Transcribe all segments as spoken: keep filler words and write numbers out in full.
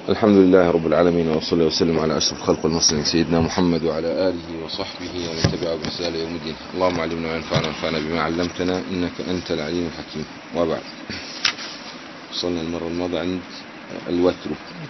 الحمد لله رب العالمين، وصلى وسلم على أشرف الخلق والمرسلين سيدنا محمد وعلى آله وصحبه ومن تبعه بإحسان يوم الدين. اللهم علمنا وانفعنا وانفعنا بما علمتنا إنك أنت العليم الحكيم. وبعد، وصلنا المرة الماضية عند الوتر.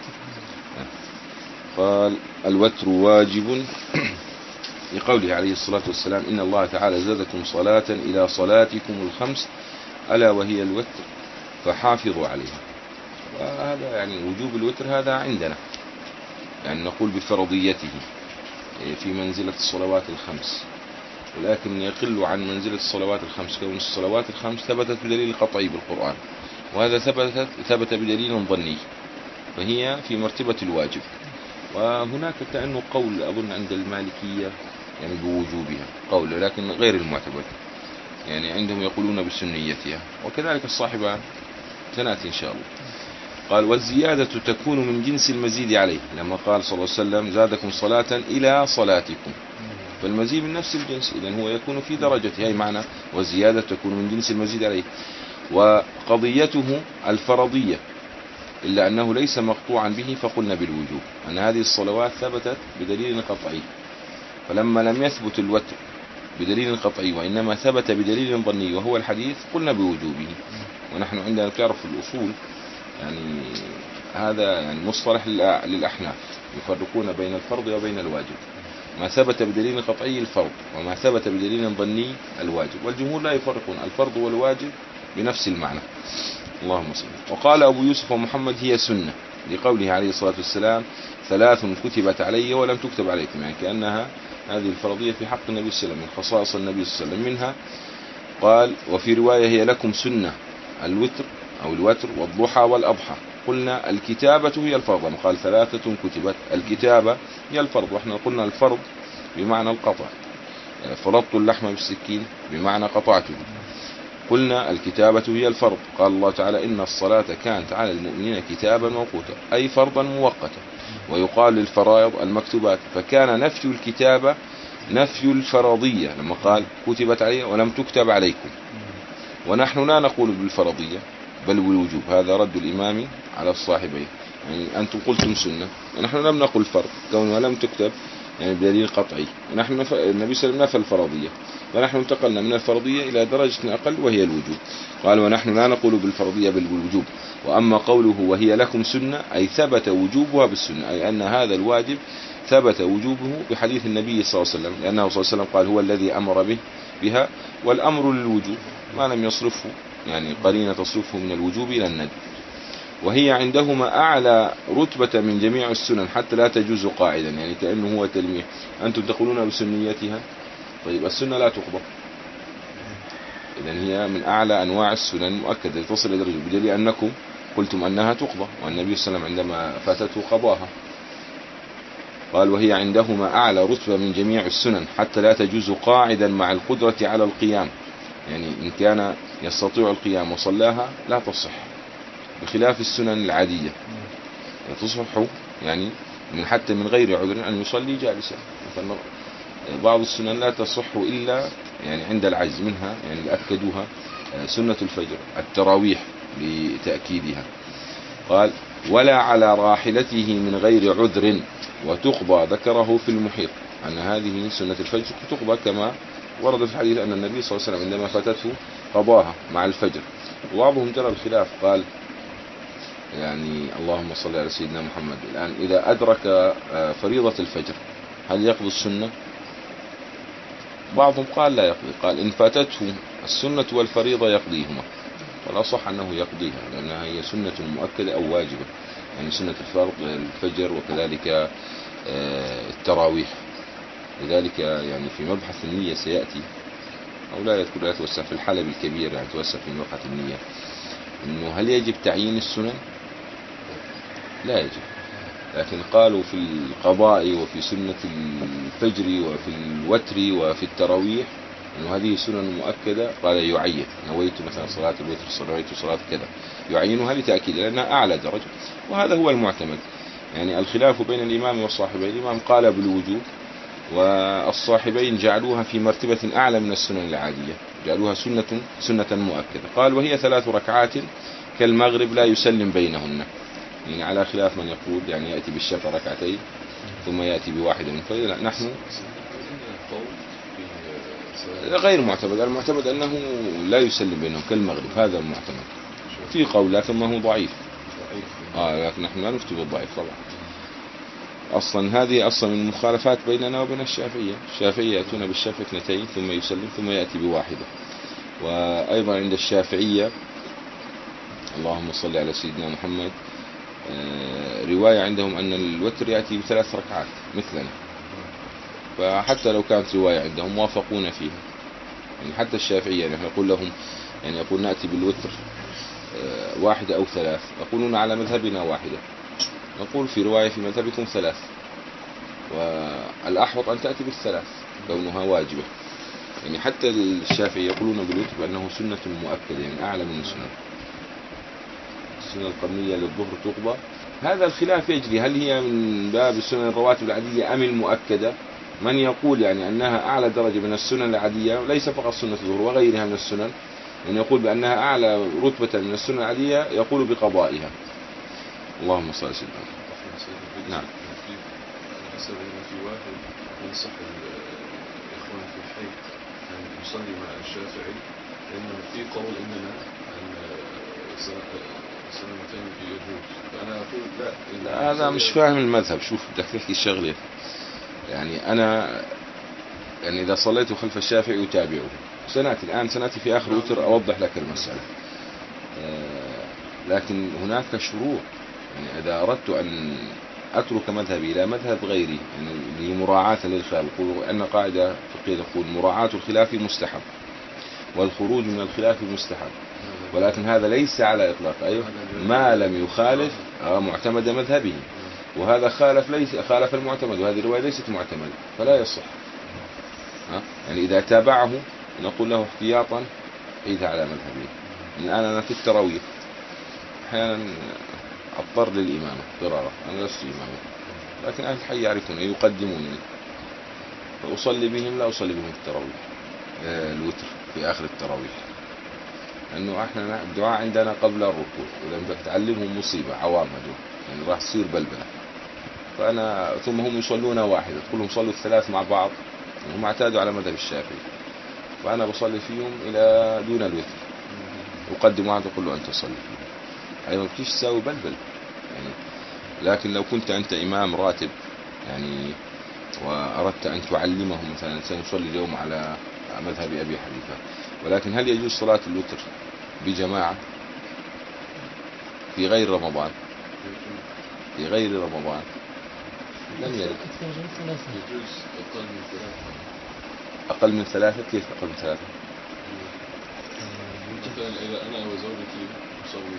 قال الوتر واجب لقوله عليه الصلاة والسلام: إن الله تعالى زادكم صلاة إلى صلاتكم الخمس ألا وهي الوتر فحافظوا عليها. وهذا يعني وجوب الوتر هذا عندنا يعني نقول بفرضيته في منزلة الصلوات الخمس، ولكن يقل عن منزلة الصلوات الخمس، كون الصلوات الخمس ثبتت بدليل قطعي بالقرآن، وهذا ثبتت ثبت بدليل ظني، فهي في مرتبة الواجب. وهناك كأنه قول أظن عند المالكية يعني بوجوبها قول، لكن غير المعتبر، يعني عندهم يقولون بسنيتها، وكذلك الصاحبان سنأتي إن شاء الله. قال: والزيادة تكون من جنس المزيد عليه، لما قال صلى الله عليه وسلم: زادكم صلاة إلى صلاتكم، فالمزيد من نفس الجنس، إذن هو يكون في درجته، أي معنى والزيادة تكون من جنس المزيد عليه. وقضيته الفرضية، إلا أنه ليس مقطوعا به فقلنا بالوجوب، أن هذه الصلوات ثبتت بدليل قطعي، فلما لم يثبت الوتر بدليل قطعي وإنما ثبت بدليل ظني وهو الحديث، قلنا بوجوبه. ونحن عندنا تعرف في الأصول يعني هذا يعني مصطلح للأحناف، يفرقون بين الفرض وبين الواجب، ما ثبت بدليل قطعي الفرض، وما ثبت بدليل ظني الواجب، والجمهور لا يفرقون الفرض والواجب بنفس المعنى. اللهم صل. وقال أبو يوسف ومحمد: هي سنة، لقوله عليه الصلاة والسلام: ثلاث كتبت علي ولم تكتب عليكم، يعني كأنها هذه الفرضية في حق النبي صلى الله عليه وسلم، من خصائص النبي صلى الله عليه وسلم. منها قال: وفي رواية: هي لكم سنة، الوتر أو الوتر والضحى والأضحى. قلنا الكتابة هي الفرض، قال: ثلاثة كتبت، الكتابة هي الفرض، وإحنا قلنا الفرض بمعنى القطع، فرضت اللحم بالسكين بمعنى قطعته. قلنا الكتابة هي الفرض، قال الله تعالى: إن الصلاة كانت على المؤمنين كتابا موقوتا، أي فرضا مؤقتا. ويقال للفرائض المكتوبات، فكان نفي الكتابة نفي الفرضية لما قال: كتبت علي ولم تكتب عليكم. ونحن لا نقول بالفرضية بل بالوجوب، هذا رد الإمام على الصاحبين، يعني أنتم قلتم سنة ونحن لم نقل فرض كونها لم تكتب يعني بدليل قطعي، ونحن نف... النبي صلى الله عليه وسلم نفى الفرضية، فنحن انتقلنا من الفرضية إلى درجة أقل وهي الوجوب. قال: ونحن لا نقول بالفرضية بل بالوجوب. وأما قوله وهي لكم سنة، أي ثبت وجوبها بالسنة، أي أن هذا الواجب ثبت وجوبه بحديث النبي صلى الله عليه وسلم، لأنه صلى الله عليه وسلم قال: هو الذي أمر به بها، والأمر للوجوب ما لم يصرفه يعني قرينة تصرفه من الوجوب إلى الندب. وهي عندهما أعلى رتبة من جميع السنن حتى لا تجوز قاعدا، يعني كأنه هو تلميح، أنتم تقولون بسنيتها، طيب السنة لا تقضى، إذن هي من أعلى أنواع السنن المؤكدة تصل إلى درجة، بدليل أنكم قلتم أنها تقضى، والنبي صلى الله عليه وسلم عندما فاتته قضاها. قال: وهي عندهما أعلى رتبة من جميع السنن حتى لا تجوز قاعدا مع القدرة على القيام، يعني إن كان يستطيع القيام وصلاها لا تصح، بخلاف السنن العادية تصح يعني من حتى من غير عذر أن يصلي جالسا. مثلا بعض السنن لا تصح إلا يعني عند العجز منها، يعني أكدوها سنة الفجر، التراويح لتأكيدها. قال: ولا على راحلته من غير عذر وتقضى، ذكره في المحيط أن هذه سنة الفجر تقضى كما ورد في الحديث أن النبي صلى الله عليه وسلم عندما فاتته قضاها مع الفجر. وبعضهم جرى الخلاف، قال يعني اللهم صل على سيدنا محمد، الآن إذا أدرك فريضة الفجر هل يقضي السنة؟ بعضهم قال لا يقضي، قال إن فاتته السنة والفريضة يقضيهما، والأصح أنه يقضيها لأنها هي سنة مؤكدة أو واجبة، يعني سنة الفرض الفجر وكذلك التراويح. لذلك يعني في مبحث النية سيأتي، أو لا يذكر، لا يتوسع في الحلب الكبير، يعني يتوسع في مبحث النية، إنه هل يجب تعيين السنن؟ لا يجب، لكن قالوا في القضاء وفي سنة الفجر وفي الوتر وفي التراويح إنه هذه سنن مؤكدة، قال يعين، نويت مثلا صلاة الوتر، نويت صلاة كذا، يعينها لتأكيد لأنها أعلى درجة، وهذا هو المعتمد. يعني الخلاف بين الإمام والصاحبين، الإمام قال بالوجوب، والصاحبين جعلوها في مرتبة أعلى من السنن العادية، جعلوها سنة سنة مؤكدة. قال: وهي ثلاث ركعات كالمغرب لا يسلم بينهن، يعني على خلاف من يقول يعني يأتي بالشفع ركعتين ثم يأتي بواحدة منفردة. نحن غير معتمد. المعتمد أنه لا يسلم بينهم كالمغرب، هذا المعتمد. في قول لكن ما هو ضعيف. آه لكن نحن لا نفتي بالضعيف طبعا. أصلا هذه أصلا من المخالفات بيننا وبين الشافعية. الشافعية يأتون بالشفع اثنتين ثم يسلم ثم يأتي بواحدة. وأيضا عند الشافعية اللهم صل على سيدنا محمد رواية عندهم أن الوتر يأتي بثلاث ركعات مثلنا، فحتى لو كانت رواية عندهم وافقون فيها. يعني حتى الشافعية يعني يقول لهم يعني يقول نأتي بالوتر واحدة أو ثلاث، يقولون على مذهبنا واحدة، نقول في رواية في مذهبكم ثلاث، والأحوط أن تأتي بالثلاث كونها واجبة. يعني حتى الشافعي يقولون بالوتر بأنه سنة مؤكدة، يعني أعلى من السنة. السنة القرنية للظهر تقضى. هذا الخلاف يجري، هل هي من باب السنن الرواتب العادية أم المؤكدة؟ من يقول يعني أنها أعلى درجة من السنن العادية، ليس فقط سنة الظهر وغيرها من السنن، من يقول بأنها أعلى رتبة من السنن العادية يقول بقضائها. اللهم صل على سيدنا. نعم. حسب أن في واحد ينصح الإخوان في الحي أن يصلي مع الشافعي، لأن في قول إننا أن سنتين في يجوز، فأنا أقول لا, لا هذا مش فاهم المذهب. شوف بدك تحكي الشغلة، يعني أنا يعني إذا صليت خلف الشافعي أتابعه. سنأتي الآن سنأتي في آخر وتر أوضح لك المسألة. لكن هناك شروط، يعني إذا أردت أن أترك مذهبي إلى مذهب غيري يعني لمراعاة للخلاف، يقول أن قاعدة فقهية تقول مراعاة الخلاف مستحب والخروج من الخلاف مستحب، ولكن هذا ليس على إطلاق أيوه ما لم يخالف معتمد مذهبه، وهذا خالف ليس خالف المعتمد، وهذه الرواية ليست معتمدة فلا يصح. يعني إذا تابعه نقول له احتياطا عيد على مذهبه. الآن أنا في التراويح أحيانا أضطر للإمامة ضرارة، أنا لست إمامة، لكن أهل الحي يعرفون يقدمونني فأصلي بهم، لا أصلي بهم التراويح الوتر في آخر التراويح، لأنه احنا الدعاء عندنا قبل الركوع، ولما تعلمهم مصيبة عوام هذول يعني راح تصير بلبلة. فأنا ثم هم يصلون واحدة، تقولهم صلوا الثلاث مع بعض، هم اعتادوا على مذهب الشافعي، فأنا بصلي فيهم إلى دون الوتر، أقدم واحد أقول له أنت صلي فيه. أيضا كيف تساوي بلبل يعني. لكن لو كنت أنت إمام راتب يعني وأردت أن تعلمهم مثلا سنصلي اليوم على مذهب أبي حنيفة، ولكن هل يجوز صلاة الوتر بجماعة في غير رمضان؟ في غير رمضان لم يرد. يجوز أقل من ثلاثة. أقل من ثلاثة؟ كيف أقل من ثلاثة؟ مثلا إذا أنا وزوجتي نصلي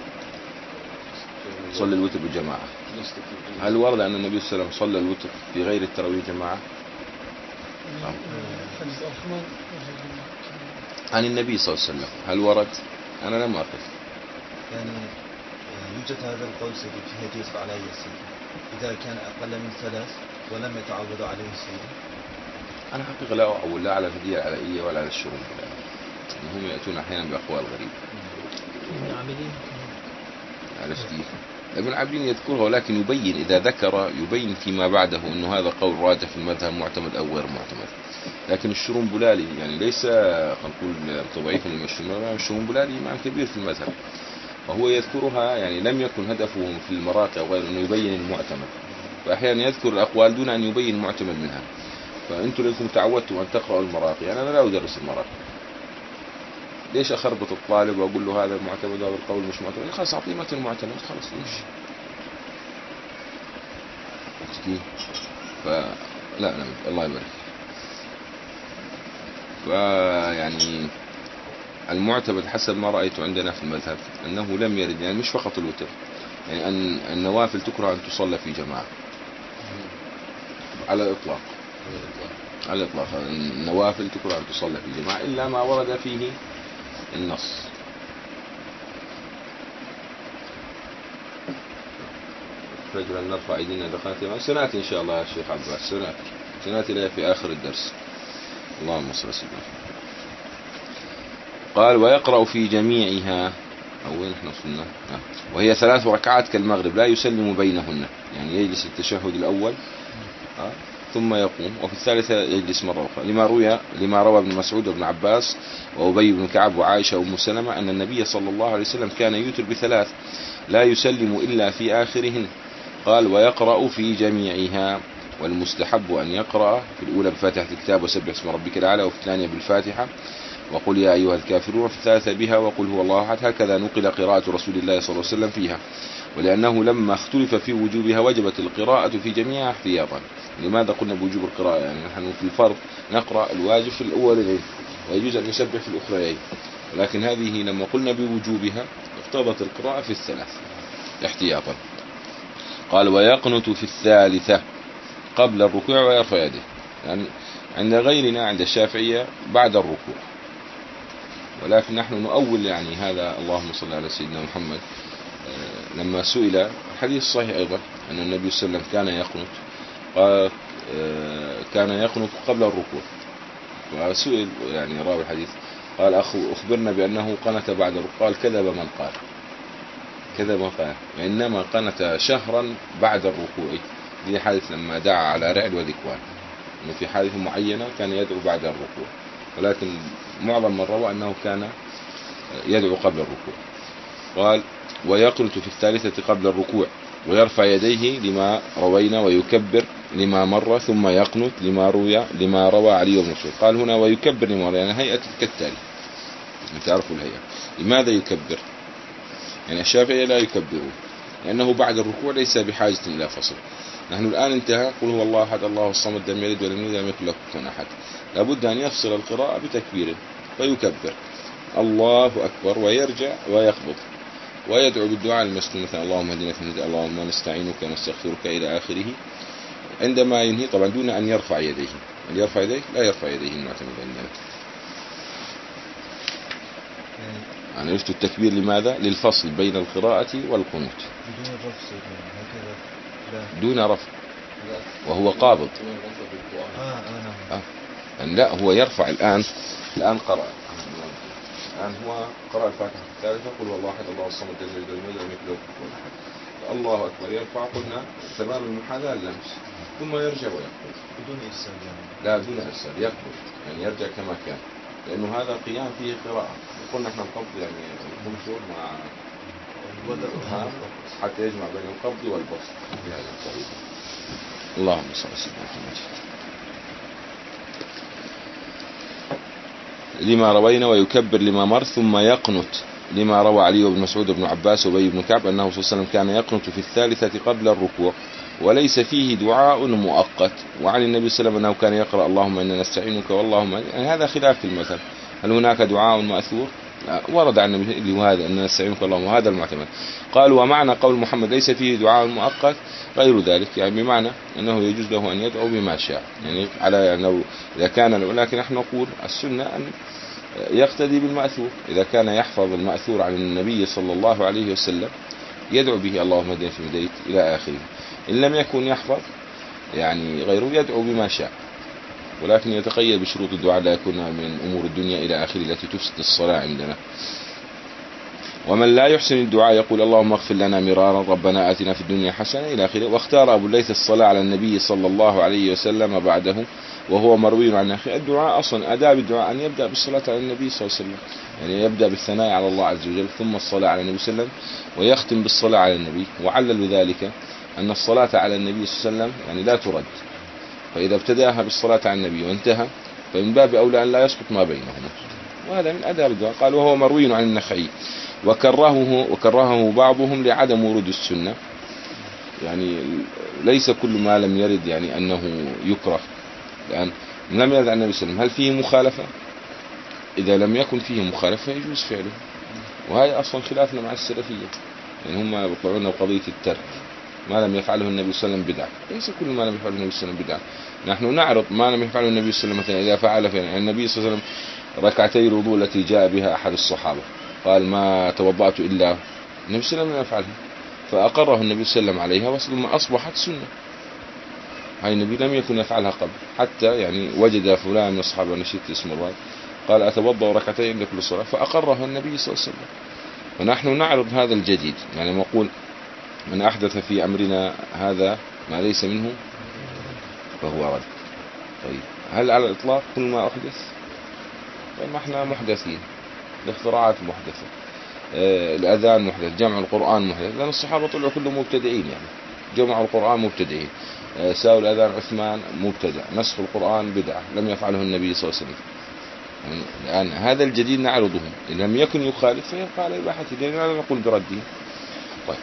صلى الوتر بجماعة، هل ورد أن النبي صلى الله عليه وسلم صلى الوتر في غير التراويح جماعة؟ عن النبي صلى الله عليه وسلم هل ورد؟ أنا لم أقف. يعني يوجد هذا القول سيدي في هدية عليه السيدي إذا كان أقل من ثلاث ولم يتعود عليه السيدي. أنا حقيقة لا أقول لا على الهدية العلائية ولا على الشروط، هم يأتون أحيانا بأقوال غريبة. ابن عابدين عرفت كيف؟ ابن عابدين يذكرها، ولكن يبين إذا ذكر يبين فيما بعده أنه هذا قول راجح في المذهب معتمد أو غير معتمد. لكن الشرنبلالي يعني ليس نقول تضعيفا للمشروع، الشرنبلالي إمام كبير في المذهب، وهو يذكرها يعني لم يكن هدفه في المراقي أو غيره أنه يبين المعتمد، فأحيانا يذكر الأقوال دون أن يبين المعتمد منها. فأنتم لكم تعودتم أن تقرأوا المراقي، أنا لا أدرس المراقي، ليش أخربط الطالب وأقول له هذا المعتمد وهذا القول مش معتمد؟ خلاص أعطيه متن المعتمد خلاص يمشي. فلا لا الله يبارك. فيعني المعتمد حسب ما رأيت عندنا في المذهب أنه لم يرد، يعني مش فقط الوتر، يعني أن النوافل تكره أن تصلى في جماعة على الإطلاق، على الإطلاق النوافل تكره أن تصلى في جماعة إلا ما ورد فيه النص. رجلا نرفع أيدينا دخلت سنأتي إن شاء الله يا شيخ عبد الله، سنأتي سنأتي لها في آخر الدرس. اللهم صل وسلم. قال ويقرأ في جميعها، أو وين احنا وصلنا؟ آه. وهي ثلاث ركعات كالمغرب لا يسلم بينهن، يعني يجلس التشهد الأول آه. ثم يقوم، وفي الثالثة يجلس مرة أخرى، لما روى لما روى ابن مسعود وابن عباس وأبي بن كعب وعائشة وأم سلمة أن النبي صلى الله عليه وسلم كان يوتر بثلاث لا يسلم إلا في آخرهن. قال ويقرأ في جميعها، والمستحب أن يقرأ في الأولى بفاتحة الكتاب وسبح اسم ربك الأعلى، وفي الثانية بالفاتحة وقل يا أيها الكافرون، وفي الثالثة بها وقل هو الله أحد. هكذا نقل قراءة رسول الله صلى الله عليه وسلم فيها، ولأنه لما اختلف في وجوبها وجبت القراءة في جميعها احتياطا. لماذا قلنا بوجوب القراءة؟ يعني نحن في الفرض نقرأ الواجب في الأولين ويجوز أن نسبح في الأخرين، ولكن هذه لما قلنا بوجوبها اقتضت القراءة في الثلاث احتياطا. قال ويقنت في الثالثة قبل الركوع ويرفع يده، يعني عند غيرنا عند الشافعية بعد الركوع، ولكن نحن نؤول يعني هذا. اللهم صل على سيدنا محمد. لما سئل الحديث صحيح أيضا أن النبي صلى الله عليه وسلم كان يقنت، قال كان يقنت قبل الركوع، وسئل يعني راوي الحديث قال أخبرنا بأنه قنت بعد الركوع، قال كذب من قال كذب من قال وإنما قنت شهرا بعد الركوع. دي حادث لما دعا على رعل وذكوان، إنه في حادث معينة كان يدعو بعد الركوع، ولكن معظم من روى أنه كان يدعو قبل الركوع. قال ويقنت في الثالثة قبل الركوع ويرفع يديه لما روينا ويكبر لما مر، ثم يقنت لما روى لما روى علي بن مسعود. قال هنا ويكبر لما روى، يعني هيئة كالتالي، تعرفوا الهيئة. لماذا يكبر؟ يعني الشافعية لا يكبرون لأنه بعد الركوع ليس بحاجة إلى فصل. نحن الآن انتهى قل هو الله أحد الله الصمد لم يلد ولم يولد ولم يكن له كفوا أحد، لابد أن يفصل القراءة بتكبير فيكبر الله أكبر ويرجع ويقبض ويدعو بالدعاء المسنون، مثلا اللهم اهدنا فيمن هديت، اللهم نستعينك ونستغفرك إلى آخره. عندما ينهي طبعا دون أن يرفع يديه، أن يرفع يديه لا يرفع يديه المعتمد عندنا. أنا يفتو التكبير لماذا؟ للفصل بين القراءة والقنوت بدون رفع هكذا، لا دون رفع وهو قابض. آه آه آه. لا هو يرفع الآن الآن قرأ الآن هو قرأ الفاتحة الثالثة قل هو الله أحد الله الصمد لم يلد ولم يولد ولم يكن له كفوا أحد، الله أكبر يرفع، قلنا تمام المحاذاة اللمس، ثم يرجع ويقبض بدون إرسال يعني. لا بدون إرسال، يقبض يعني يرجع كما كان، لأنه هذا قيام فيه قراءة. قلنا احنا القبض يعني المنشور مع الوضع حتى يجمع بين القبض والبسط بهذا الطريقة. اللهم صل على سيدنا محمد. لما روينا ويكبر لما مر، ثم يقنت لما روى علي بن مسعود بن عباس وأبي بن كعب أنه صلى الله عليه وسلم كان يقنت في الثالثة قبل الركوع وليس فيه دعاء مؤقت. وعن النبي صلى الله عليه وسلم أنه كان يقرأ اللهم إنا نستعينك واللهم، يعني هذا خلاف في المثل. هل هناك دعاء مأثور؟ ورد عن النبي وهذا أن نستعينك اللهم، وهذا المعتمد. قال ومعنى قول محمد ليس فيه دعاء مؤقت غير ذلك، يعني بمعنى أنه يجوز له أن يدعو بما شاء، يعني على أنه إذا كان، ولكن نحن نقول السنة أن يقتدي بالمأثور. إذا كان يحفظ المأثور عن النبي صلى الله عليه وسلم يدعو به اللهم اهدنا فيمن هديت إلى آخره. إن لم يكن يحفظ يعني غيره يدعو بما شاء، ولكن يتقيد بشروط الدعاء لا يكون من أمور الدنيا إلى آخره التي تفسد الصلاة عندنا. ومن لا يحسن الدعاء يقول اللهم اغفر لنا مرارا ربنا آتنا في الدنيا حسنة إلى آخره. واختار أبو الليث الصلاة على النبي صلى الله عليه وسلم بعده، وهو مروي عن أخي. الدعاء أصلا آداب الدعاء أن يبدأ بالصلاة على النبي صلى الله عليه وسلم، يعني يبدأ بالثناء على الله عز وجل ثم الصلاة على النبي صلى الله عليه وسلم ويختم بالصلاة على النبي. وعلل ذلك أن الصلاة على النبي صلى الله عليه وسلم يعني لا ترد، فإذا ابتداها بالصلاة على النبي وانتهى فمن باب أولى أن لا يسقط ما بينهما، وهذا من آداب الدعاء. قال وهو مروي عن النخعي وكرهه وكرهه بعضهم لعدم ورود السنة، يعني ليس كل ما لم يرد يعني أنه يكره، لأن لم يرد عن النبي صلى الله عليه وسلم. هل فيه مخالفة؟ إذا لم يكن فيه مخالفة يجوز فعله، وهي أصلا خلافنا مع السلفية، يعني هم يطلعون قضية الترك، ما لم يفعله النبي صلى الله عليه وسلم بدعة. ليس كل ما لم يفعله النبي صلى الله عليه وسلم بدعة. نحن نعرض ما لم يفعله النبي صلى الله عليه وسلم، مثلا إذا فعل يعني النبي صلى الله عليه وسلم ركعتي الوضوء التي جاء بها أحد الصحابة قال ما توضأت إلا، النبي صلى الله عليه وسلم يفعلها فأقره النبي صلى الله عليه وسلم عليها، ثم أصبحت سنة. هاي النبي لم يكن يفعلها قبل، حتى يعني وجد فلان من الصحابة، نشيت اسم الراي، قال أتوضأ ركعتين لكل صلاة، فأقرها النبي صلى الله عليه وسلم. ونحن نعرض هذا الجديد، يعني نقول من أحدث في أمرنا هذا ما ليس منه فهو رد. طيب هل على الإطلاق كل ما أحدث؟ طيب ما احنا محدثين، الاختراعات محدثة، آه الأذان محدث، جمع القرآن محدث، لأن الصحابة طلعوا كلهم مبتدعين، يعني جمعوا القرآن مبتدعين، آه ساووا الأذان عثمان مبتدع، نسخ القرآن بدعة لم يفعله النبي صلى الله عليه وسلم. يعني الآن هذا الجديد نعرضه، إن لم يكن يخالف فيبقى على إباحته، لأننا لا نقول برده. طيب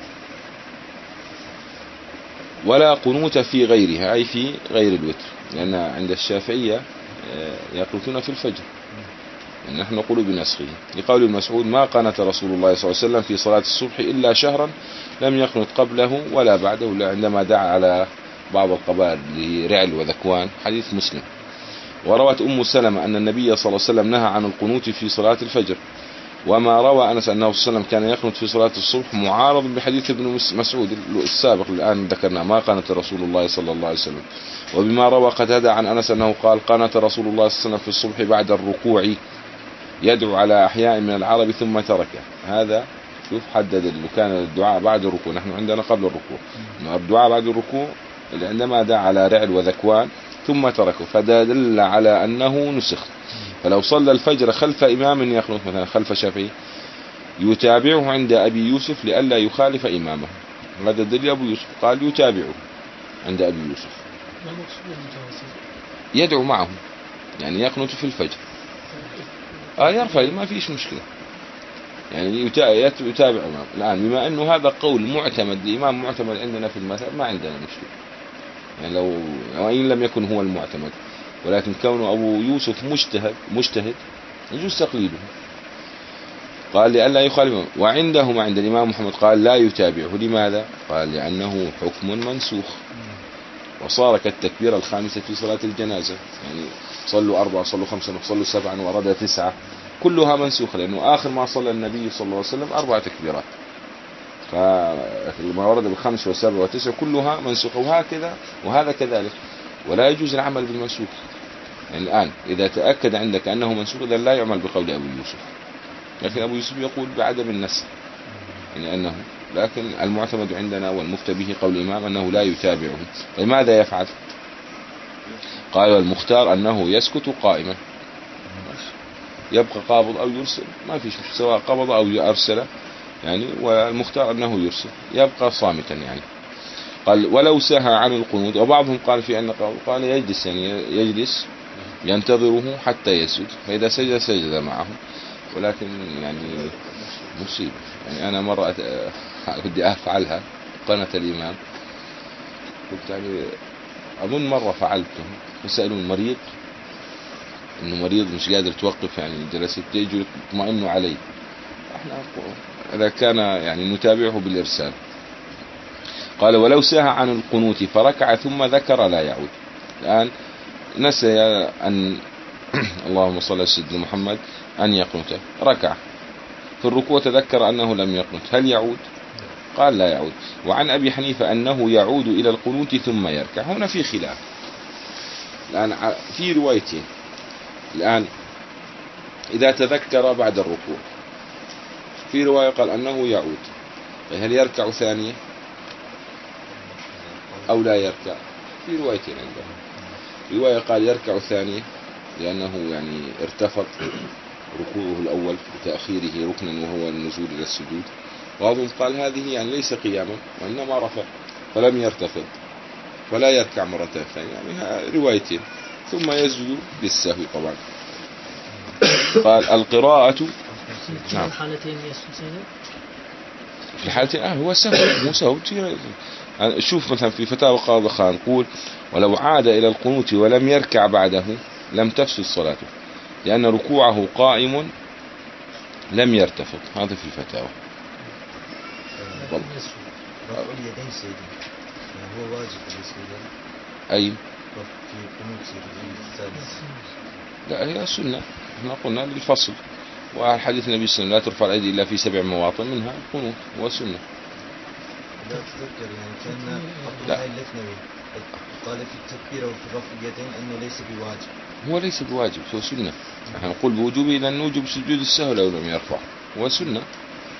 ولا قنوت في غيرها، أي في غير الوتر، لأن عند الشافعية يقنتون في الفجر، يعني نحن نقول بنسخه، لقول المسعود ما قنت رسول الله صلى الله عليه وسلم في صلاة الصبح إلا شهرا لم يقنت قبله ولا بعده، عندما دعا على بعض القبائل لرعل وذكوان، حديث مسلم. وروت أم سلمة أن النبي صلى الله عليه وسلم نهى عن القنوت في صلاة الفجر، وما روى أنس أنه صلى الله عليه وسلم كان يقنت في صلاة الصبح معارض بحديث ابن مسعود السابق الآن ذكرنا ما قنت رسول الله صلى الله عليه وسلم، وبما روى قتادة عن أنس أنه قال قنت رسول الله صلى الله عليه وسلم في الصبح بعد الركوع يدعو على أحياء من العرب ثم تركه. هذا شوف حدد اللي كان الدعاء بعد الركوع، نحن عندنا قبل الركوع، الدعاء بعد الركوع اللي عندما دعا على رعل وذكوان ثم تركه، فدل على أنه نسخ. فلو صلى الفجر خلف إمام يقنط مثلا خلف شافعي يتابعه عند أبي يوسف لئلا يخالف إمامه، هذا دليل أبو يوسف قال يتابعه عند أبي يوسف، يدعو معه يعني يقنط في الفجر، آه يرفع ما فيش مشكلة، يعني يتابع إمام. الآن بما أنه هذا قول معتمد الإمام معتمد عندنا في المذهب ما عندنا مشكلة، يعني لو وإن لم يكن هو المعتمد، ولكن كونه أبو يوسف مجتهد مجتهد يجوز تقليده. قال لئلا يخالف، وعندهما عند الإمام محمد قال لا يتابعه، لماذا؟ قال لأنه حكم منسوخ، وصار كالتكبير الخامسة في صلاة الجنازة، يعني صلوا أربعة صلوا خمسة صلوا سبعة ورد تسعة كلها منسوخة، لأنه آخر ما صلى النبي صلى الله عليه وسلم أربع تكبيرات، فما ورد بالخمس والسبع والتسع كلها منسوخة، وهكذا وهذا كذلك، ولا يجوز العمل بالمنسوخ. يعني الآن إذا تأكد عندك أنه منسوخ إذا لا يعمل بقول أبو يوسف، لكن أبو يوسف يقول بعدم النسخ، يعني أنه، لكن المعتمد عندنا والمفتى به قول الإمام أنه لا يتابعه. لماذا يفعل؟ قال والمختار أنه يسكت قائما، يبقى قابض أو يرسل ما فيش، سواء قبض أو أرسل يعني، والمختار أنه يرسل يبقى صامتا يعني. قال ولو سهى عن القنوت، وبعضهم قال في أن قال يجلس، يعني يجلس ينتظره حتى يسجد، فإذا سجد سجد معه، ولكن يعني مصيبة. يعني أنا مرة بدي أفعلها قناة الإمام، قلت يعني أظن مرة فعلته، فسألوا المريض إنه مريض مش قادر توقف، يعني جلست يجوا يطمئنوا عليه، احنا إذا كان يعني نتابعه بالإرسال. قال ولو سهى عن القنوت فركع ثم ذكر لا يعود. الآن نسي أن اللهم صل على سيدنا محمد أن يقنت، ركع في الركوع تذكر أنه لم يقنت، هل يعود؟ قال لا يعود. وعن أبي حنيفة أنه يعود إلى القنوت ثم يركع. هنا في خلاف الآن في روايتين. الآن إذا تذكر بعد الركوع في رواية قال أنه يعود، هل يركع ثانية أو لا يركع؟ في روايتين عندهم، رواية قال يركع ثانية لأنه يعني ارتفض ركوعه الأول بتأخيره ركنا وهو النزول إلى السجود، وبعضهم قال هذه يعني ليس قياما وإنما رفع فلم يرتفض فلا يركع مرة ثانية، يعني روايتين. ثم يسجد بالسهو طبعا. قال القراءة في الحالتين يسجد في الحالتين آه هو سهو مو سهو. شوف مثلا في فتاوى قاضي خان نقول ولو عاد إلى القنوت ولم يركع بعده لم تفسد صلاته، لأن ركوعه قائم لم يرتفض، هذا في الفتاوى. رفع اليدين سيدي هو واجب بالنسبة أي في قنوت سيدي السادس؟ لا هي سنة، احنا قلنا للفصل، والحديث النبي صلى الله عليه وسلم لا ترفع الأيدي إلا في سبع مواطن منها القنوت وسنة. لا أتذكر يعني كان عبد الله اللثنوي قال في التكبير وفي رفع اليدين أنه ليس بواجب. هو ليس بواجب، هو سنة. نحن نقول بوجوبه لأن نوجب سجود السهو لو لم يرفع، هو سنة.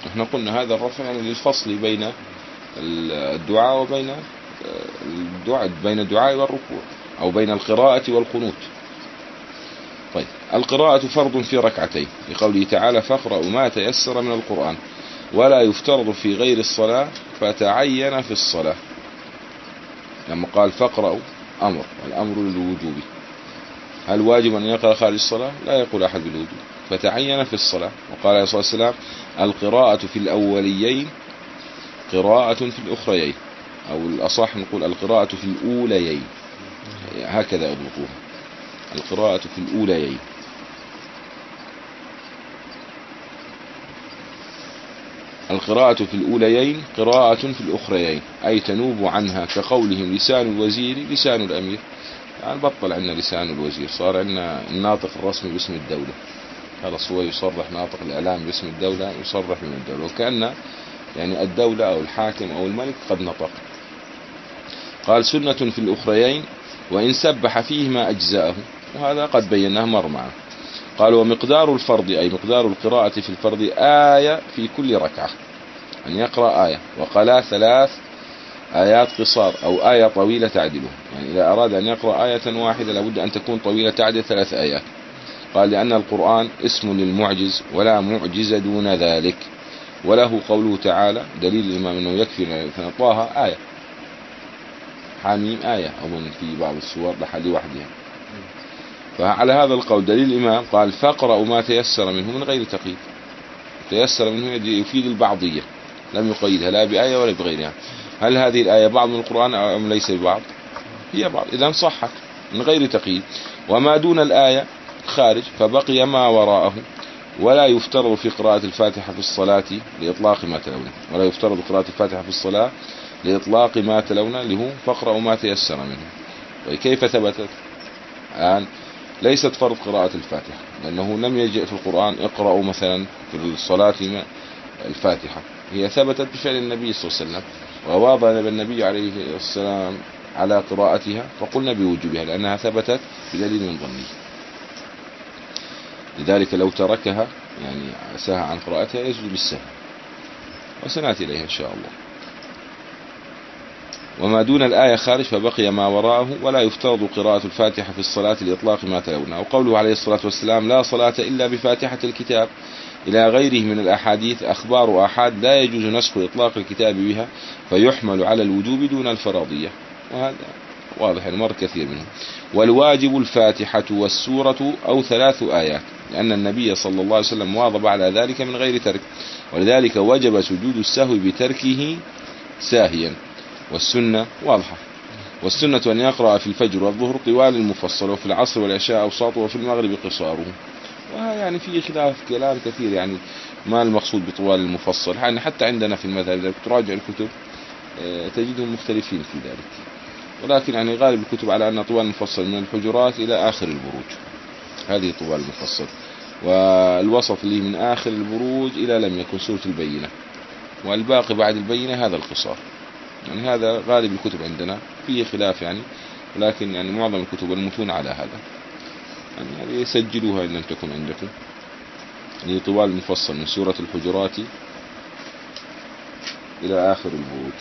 احنا قلنا هذا الرفع يعني للفصل بين الدعاء وبين الدعاء، بين الدعاء والركوع، أو بين القراءة والقنوت. طيب القراءة فرض في ركعتين لقوله تعالى فاقرأوا ما تيسر من القرآن، ولا يفترض في غير الصلاة فتعين في الصلاة. لما قال فاقرأوا أمر، الأمر للوجوب، هل واجب أن يقرأ خارج الصلاة؟ لا يقول أحد بالوجوب، فتعين في الصلاة. وقال عليه الصلاة والسلام القراءة في الأوليين قراءة في الأخريين، أو الأصح نقول القراءة في الأوليين، هكذا أضبطوها، القراءة في الأوليين. القراءة في الأوليين قراءة في الأخريين، أي تنوب عنها، كقولهم لسان الوزير لسان الأمير. يعني بطل عندنا لسان الوزير، صار عندنا الناطق الرسمي باسم الدولة، خلاص هو يصرح ناطق الإعلام باسم الدولة، يصرح من الدولة، وكأن يعني الدولة أو الحاكم أو الملك قد نطق. قال سنة في الأخريين وإن سبح فيهما أجزاءه، وهذا قد بيناه مر معه. قال ومقدار الفرض أي مقدار القراءة في الفرض آية في كل ركعة، أن يقرأ آية، وقال ثلاث آيات قصار أو آية طويلة تعدله، يعني إذا أراد أن يقرأ آية واحدة لابد أن تكون طويلة تعدل ثلاث آيات. قال لأن القرآن اسم للمعجز ولا معجز دون ذلك، وله قوله تعالى دليل الإمام أنه يكفي طه آية، حميم آية، أو في بعض السور لحد وحدها. فعلى هذا القول دليل الإمام قال فاقرأوا ما تيسر منه من غير تقييد، تيسر منه يفيد البعضية، لم يقيدها لا بآية ولا بغيرها. هل هذه الآية بعض من القرآن أم ليس ببعض؟ هي بعض، إذن صحت من غير تقييد. وما دون الآية خارج، فبقي ما وراءه. ولا يفترض في قراءة الفاتحة في الصلاة لإطلاق ما تلونه، ولا يفترض قراءة الفاتحة في الصلاة لإطلاق ما تلونه، اللي هو فاقرأوا ما تيسر منه. وكيف ثبتت؟ الآن ليست فرض قراءة الفاتحة، لأنه لم يجئ في القرآن اقرأوا مثلا في الصلاة الفاتحة، هي ثبتت بفعل النبي صلى الله عليه وسلم، وواظب النبي عليه السلام على قراءتها، فقلنا بوجوبها لأنها ثبتت بدليل من ظني. لذلك لو تركها يعني سهى عن قراءتها يجوز بالسهى، وسنأتي إليها إن شاء الله. وما دون الآية خارج، فبقي ما وراءه. ولا يفترض قراءة الفاتحة في الصلاة لإطلاق ما تلونه. وقوله عليه الصلاة والسلام لا صلاة إلا بفاتحة الكتاب، إلى غيره من الأحاديث أخبار آحاد لا يجوز نسخ إطلاق الكتاب بها، فيحمل على الوجوب دون الفرضية، وهذا واضح المر كثير منه. والواجب الفاتحة والسورة أو ثلاث آيات، لأن النبي صلى الله عليه وسلم واظب على ذلك من غير ترك، ولذلك وجب سجود السهو بتركه ساهيا. والسنة واضحة، والسنة أن يقرأ في الفجر والظهر طوال المفصل، وفي العصر والعشاء أوساطه، وفي المغرب قصاره. ويعني في خلاف كلام كثير، يعني ما المقصود بطوال المفصل، يعني حتى عندنا في المذهب إذا تراجع الكتب تجدهم مختلفين في ذلك، ولكن يعني غالب الكتب على أن طوال المفصل من الحجرات إلى آخر البروج، هذه طوال المفصل. والوسط اللي من آخر البروج إلى لم يكن سورة البينة، والباقي بعد البينة هذا القصار. يعني هذا غالب الكتب عندنا، فيه خلاف يعني، ولكن يعني معظم الكتب والمتون على هذا، يعني يسجلوها إن لم تكن عندكم. يعني طوال المفصل من سورة الحجرات إلى آخر البروج،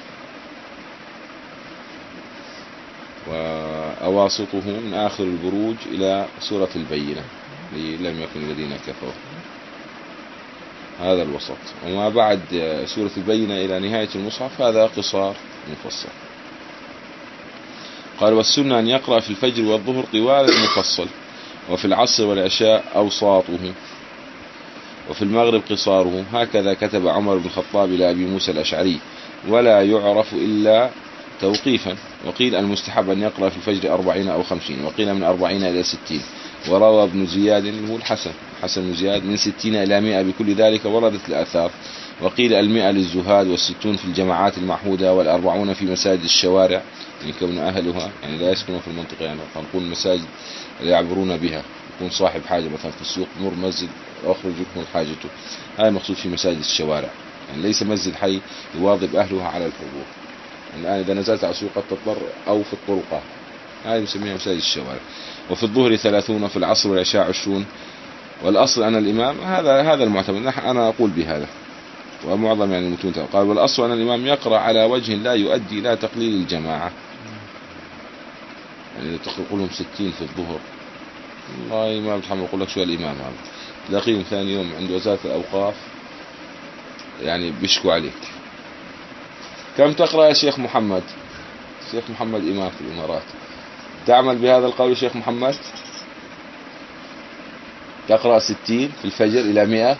وأواسطه من آخر البروج إلى سورة البينة لم يكن الذين كفروا، هذا الوسط. وما بعد سورة البينة إلى نهاية المصحف هذا قصار مفصل. قال والسنة أن يقرأ في الفجر والظهر طوال المفصل، وفي العصر والعشاء أوساطه، وفي المغرب قصاره. هكذا كتب عمر بن الخطاب إلى أبي موسى الأشعري، ولا يعرف إلا توقيفا. وقيل المستحب أن يقرأ في الفجر أربعين أو خمسين، وقيل من أربعين إلى ستين. وروى ابن زياد هو الحسن حسن بن زياد من ستين إلى مئة، بكل ذلك وردت الآثار. وقيل المئة للزهاد، والستون في الجماعات المعهودة، والأربعون في مساجد الشوارع، يعني كون أهلها يعني لا يسكنوا في المنطقة، يعني نقول مساجد يعبرون بها، يكون صاحب حاجة مثلا في السوق مر مسجد أخرج يكون حاجته، هذا مقصود في مساجد الشوارع، يعني ليس مسجد حي يواظب أهلها على الحضور. الآن يعني إذا نزلت على سوق قد تضطر أو في الطرقات، هذه نسميها مساجد الشوارع. وفي الظهر ثلاثون، وفي العصر والعشاء عشرون. والأصل أن الإمام هذا هذا المعتمد، أنا أقول بهذا ومعظم يعني المتون. قال والأصل أن الإمام يقرأ على وجه لا يؤدي إلى تقليل الجماعة. يعني إذا تقولهم ستين في الظهر والله ما بتحمل أقول لك شو الإمام هذا، تلاقيهم ثاني يوم عند وزارة الأوقاف يعني بيشكوا عليك. كم تقرأ يا شيخ محمد؟ شيخ محمد إمام في الإمارات، تعمل بهذا القول شيخ محمد؟ تقرأ ستين في الفجر إلى مئة؟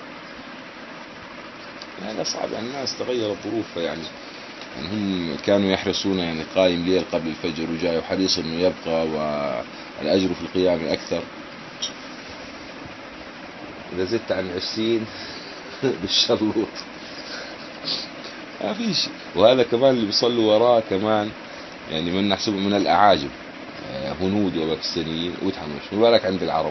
هذا صعب. يعني الناس تغيرت ظروفها. يعني يعني هم كانوا يحرصون يعني قائم ليل قبل الفجر وجاي وحريص انه يبقى والأجر في القيام أكثر. إذا زدت عن عشرين بالشلوط ما فيش. وهذا كمان اللي بيصلوا وراه كمان يعني من نحسبه من الأعاجم، هنود وباكستانيين وتحمش، ما بالك عند العرب.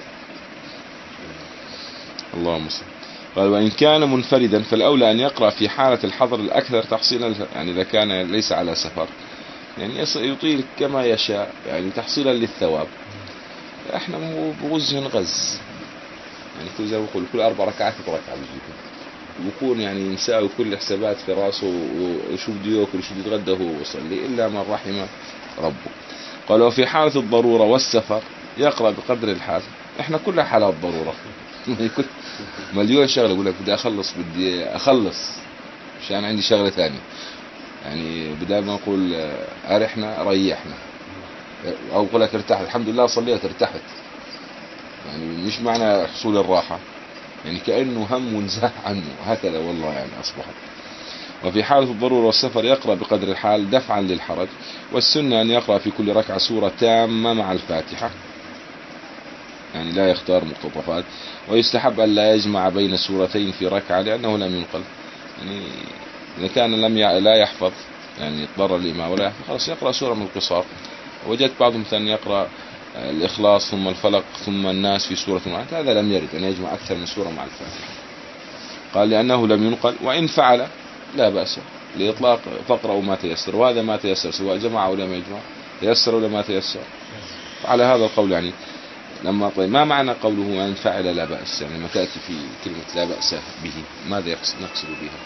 اللهم صل. قال وإن كان منفردا فالأولى أن يقرأ في حالة الحظر الأكثر تحصيلا، يعني إذا كان ليس على سفر يعني يطيل كما يشاء يعني تحصيلا للثواب. احنا مو بغزه غز يعني كل زي ما بقول كل أربع ركعات بركعة بيجيبه، بيكون يعني مساوي كل حسابات في راسه وشو بده ياكل وشو بده يتغدى هو ويصلي إلا من رحم ربه. قال وفي حالة الضرورة والسفر يقرأ بقدر الحال. احنا كلها حالات ضرورة مليون شغله. يقول لك بدي اخلص بدي اخلص عشان عندي شغله ثانيه. يعني بدل ما نقول ارحنا ريحنا او اقول لك ارتحت الحمد لله صليت ارتحت، يعني مش معنى حصول الراحه يعني كانه هم ونزاح عنه هكذا والله يعني اصبحت. وفي حالة الضرورة والسفر يقرأ بقدر الحال دفعا للحرج. والسنة أن يقرأ في كل ركعة سورة تامة مع الفاتحة، يعني لا يختار مقتطفات. ويستحب أن لا يجمع بين سورتين في ركعة لأنه لم ينقل. يعني إذا كان لم ي... لا يحفظ يعني اضطر الإمام ولا يحفظ خلاص يقرأ سورة من القصار. وجدت بعضهم مثلا يقرأ الإخلاص ثم الفلق ثم الناس في سورة واحدة، هذا لم يرد أن يجمع أكثر من سورة مع الفاتحة. قال لأنه لم ينقل. وإن فعل لا بأس لإطلاق فقرأوا ما تيسر، وهذا ما تيسر سواء جمع أو لم يجمع تيسر ولا ما تيسر. على هذا القول يعني لما طيب ما معنى قوله أن فعل لا بأس؟ يعني ما تأتي في كلمة لا بأس به ماذا يقصد نقصد بها؟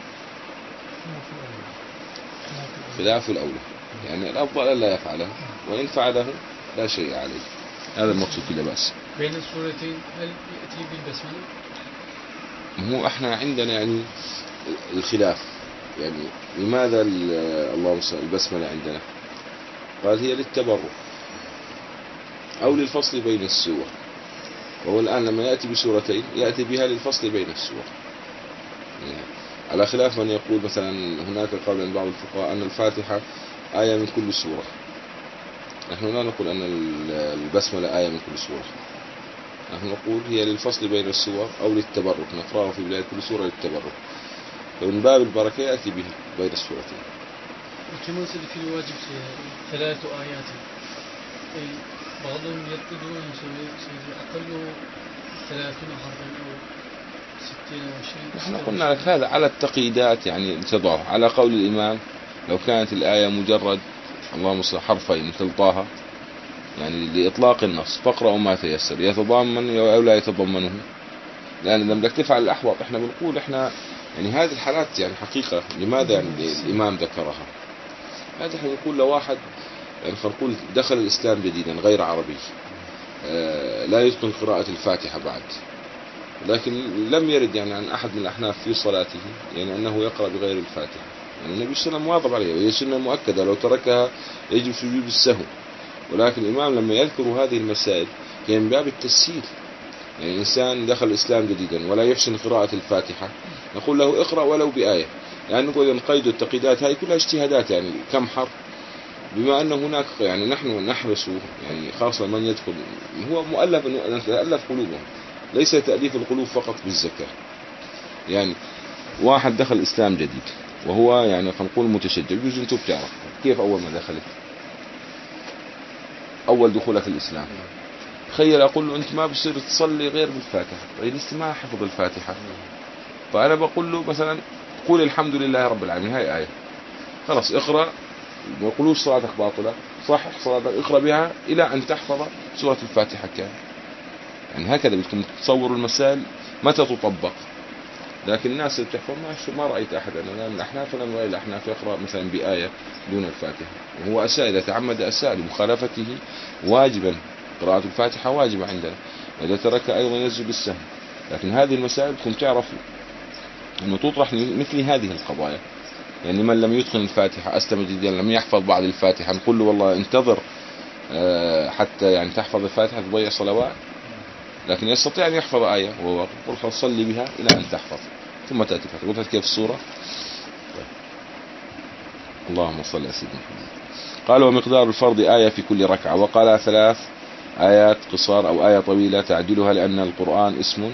خلاف الأولى، يعني الأفضل ألا يفعله، وإن فعله لا شيء عليه. هذا المقصود في لا بأس. بين السورتين هل يأتي بالبسملة؟ هو احنا عندنا يعني الخلاف يعني لماذا اللهم صل البسملة عندنا؟ قال هي للتبرك أو للفصل بين السور. وهو الآن لما يأتي بسورتين يأتي بها للفصل بين السور، يعني على خلاف من يقول مثلا هناك قول عند بعض الفقهاء أن الفاتحة آية من كل سورة. نحن لا نقول أن البسملة آية من كل سورة، نحن نقول هي للفصل بين السور أو للتبرك، نقرأه في بداية كل سورة للتبرك، فمن باب البركة يأتي به بين السورتين. وكما سيد في الواجب ثلاث آيات، أي بعضهم يقولون سيد أقل ثلاثين حرفا أو ستين أو شيء. نحن قلنا لك هذا على التقييدات يعني تضعه على قول الإمام. لو كانت الآية مجرد اللهم صل حرفين مثل طه يعني لإطلاق النص فاقرأوا ما تيسر يتضمن أو لا يتضمنه، لأن لما بدك تفعل الأحوط احنا بنقول احنا يعني هذه الحالات يعني حقيقة لماذا يعني الإمام ذكرها؟ هذا احنا بنقول لواحد يعني فنقول دخل الإسلام جديدا غير عربي آه لا يتقن قراءة الفاتحة بعد، لكن لم يرد يعني عن أحد من الأحناف في صلاته يعني أنه يقرأ بغير الفاتحة. يعني النبي صلى الله عليه وسلم واظب عليها وهي سنة مؤكدة لو تركها يجب سجود السهو، ولكن الإمام لما يذكر هذه المسائل هي من باب التسهيل. يعني إنسان دخل الإسلام جديدا ولا يحسن قراءة الفاتحة نقول له اقرأ ولو بآية، يعني نقول القيد والتقييدات هذه كلها اجتهادات يعني كم حرف، بما أن هناك يعني نحن نحرص يعني خاصة من يدخل هو مؤلف أن نتألف قلوبهم، ليس تأليف القلوب فقط بالزكاة. يعني واحد دخل الإسلام جديد وهو يعني فنقول متشدد، يجوز أنتم بتعرف كيف أول ما دخلت أول دخولك الإسلام تخيل أقول له أنت ما بصير تصلي غير بالفاتحة، طيب لسه ما حفظ الفاتحة، فأنا بقول له مثلا قول الحمد لله رب العالمين هاي آية خلاص اقرأ ما يقولوش صلاتك باطلة صحح صلاتك اقرأ بها إلى أن تحفظ سورة الفاتحة كامل. يعني هكذا بدكم تصوروا المسائل متى تطبق. لكن الناس اللي بتحفظ ما ما رأيت أحد أنا من الأحناف ولا من غير الأحناف يقرأ مثلا بآية دون الفاتحة، وهو أساء إذا تعمد أساء لمخالفته واجبا، قراءة الفاتحة واجبة عندنا، وإذا ترك أيضا ينزل بالسهل. لكن هذه المسائل بدكم تعرفوا أنه تطرح مثل هذه القضايا. يعني من لم يتقن الفاتحة أسلم جديا لم يحفظ بعض الفاتحة، نقول له والله انتظر حتى يعني تحفظ الفاتحة تضيع صلوات، لكن يستطيع أن يحفظ آية وهو يقول خلاص صلي بها إلى أن تحفظ ثم تأتي الفاتحة. قلت كيف الصورة؟ اللهم صل على سيدنا محمد. قال ومقدار الفرض آية في كل ركعة، وقال ثلاث آيات قصار أو آية طويلة تعدلها، لأن القرآن اسم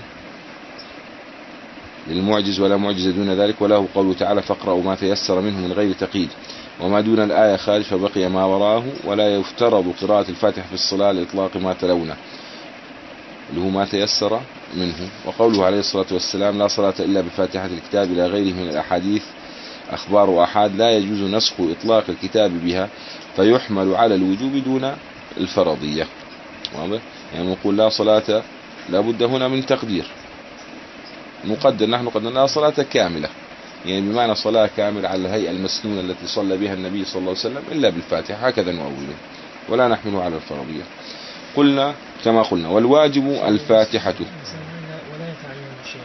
للمعجز ولا معجز دون ذلك، وله قوله تعالى فاقرأوا ما تيسر منه من غير تقييد، وما دون الآية خارج فبقي ما وراءه، ولا يفترض قراءة الفاتحة في الصلاة لإطلاق ما تلونه اللي هو ما تيسر منه. وقوله عليه الصلاة والسلام لا صلاة إلا بفاتحة الكتاب إلى غيره من الأحاديث أخبار وأحاد لا يجوز نسخ إطلاق الكتاب بها فيحمل على الوجوب دون الفرضية. يعني نقول لا صلاة لا بد هنا من تقدير مقدر، نحن قدرنا لا صلاة كاملة، يعني بمعنى صلاة كاملة على الهيئة المسنونة التي صلى بها النبي صلى الله عليه وسلم إلا بالفاتحة، هكذا نؤوله ولا نحمله على الفرضية. قلنا كما قلنا والواجب الفاتحة ولا يتعين شيء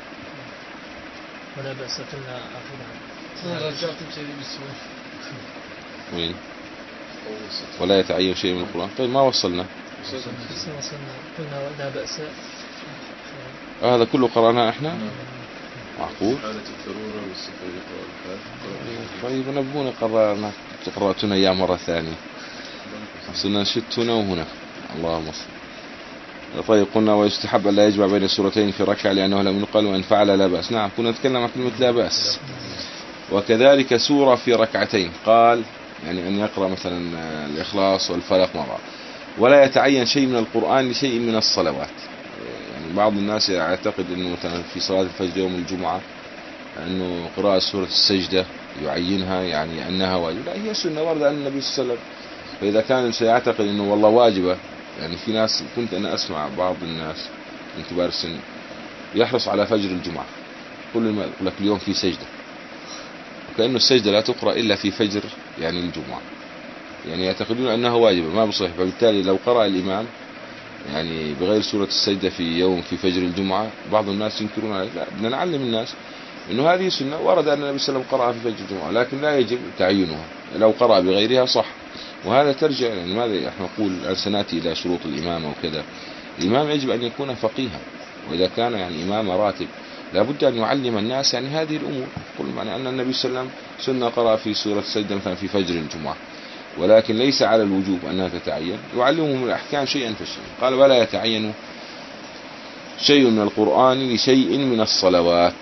ولا بأس قلنا أخذها رجعت بشيء بالسؤال وين ولا يتعين شيء من القرآن. طيب ما وصلنا وصلنا قلنا ولا بأس هذا كله قرأناه احنا معقول. حالة الضرورة والسفر يقرأ الحال. طيب نبونا قرأنا قرأتنا إياه مرة ثانية صرنا شت هنا وهنا. اللهم صل. طيب قلنا ويستحب أن لا يجمع بين السورتين في ركعة لأنه لم يقل وإن فعل لا بأس. نعم كنا نتكلم عن كلمة لا بأس. وكذلك سورة في ركعتين قال يعني أن يقرأ مثلا الإخلاص والفلق مرة. ولا يتعين شيء من القرآن لشيء من الصلوات. يعني بعض الناس يعتقد أنه مثلا في صلاة الفجر يوم الجمعة أنه قراءة سورة السجدة يعينها يعني أنها واجب. لا هي سنة وردة عن النبي صلى الله عليه وسلم. فإذا كان سيعتقد أنه والله واجبة، يعني في ناس كنت أنا أسمع بعض الناس من كبار السن يحرص على فجر الجمعة كل ما يقول لك اليوم في سجدة، وكأنه السجدة لا تقرأ إلا في فجر يعني الجمعة، يعني يعتقدون أنها واجبة ما بصحيح. فبالتالي لو قرأ الإمام يعني بغير سورة السجدة في يوم في فجر الجمعة بعض الناس ينكرون عليه. لا بدنا نعلم الناس إنه هذه سنة ورد أن النبي صلى الله عليه وسلم قرأها في فجر الجمعة، لكن لا يجب تعيينها. لو قرأ بغيرها صح. وهذا ترجع يعني ماذا احنا نقول سنأتي إلى شروط الإمام وكذا. الإمام يجب أن يكون فقيها، وإذا كان يعني إمام راتب لابد أن يعلم الناس يعني هذه الأمور. قل معنى أن النبي صلى الله عليه وسلم سنة قرأ في سورة السجدة مثلا في فجر الجمعة، ولكن ليس على الوجوب أنها تتعين، يعلمهم الأحكام شيئا فشيئا. قال ولا يتعين شيء من القرآن لشيء من الصلوات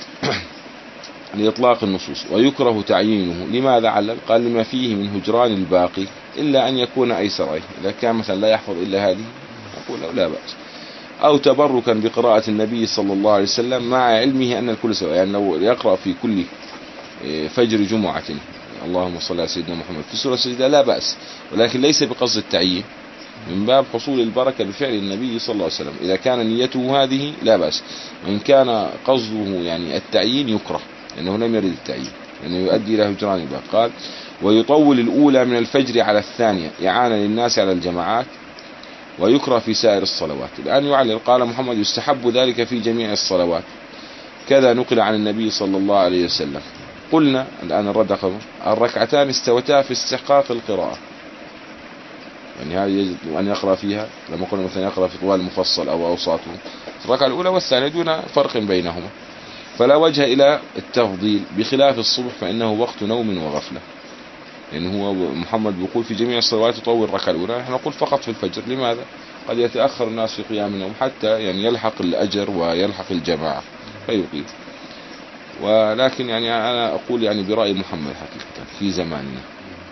لإطلاق النصوص، ويكره تعيينه. لماذا علل؟ قال لما فيه من هجران الباقي إلا أن يكون أيسره. إذا كان مثلا لا يحفظ إلا هذه نقول لا بأس. أو تبركا بقراءة النبي صلى الله عليه وسلم مع علمه أن الكل سواء، يعني لو يقرأ في كل فجر جمعة اللهم صل على سيدنا محمد في سورة السجدة لا بأس، ولكن ليس بقصد التعيين، من باب حصول البركة بفعل النبي صلى الله عليه وسلم. إذا كان نيته هذه لا بأس، وإن كان قصده يعني التعيين يكره لأنه لم يرد التعيين لأنه يؤدي إلى هجران الباقي. قال ويطول الأولى من الفجر على الثانية إعانة للناس على الجماعات، ويكره في سائر الصلوات. الآن يعلل قال محمد يستحب ذلك في جميع الصلوات، كذا نقل عن النبي صلى الله عليه وسلم. قلنا الآن الرد الركعتان استوتا في استحقاق القراءة، يعني هذه يجب أن يقرأ فيها لما قلنا مثلا يقرأ في طوال المفصل أو أوساطه الركعة الأولى والثانية دون فرق بينهما، فلا وجه إلى التفضيل، بخلاف الصبح فإنه وقت نوم وغفلة. يعني هو محمد بيقول في جميع الصلوات يطول الركعة الأولى، نحن نقول فقط في الفجر. لماذا؟ قد يتأخر الناس في قيام النوم حتى يعني يلحق الأجر ويلحق الجماعة فيقيم. ولكن يعني أنا أقول يعني برأي محمد حقيقة في زماننا،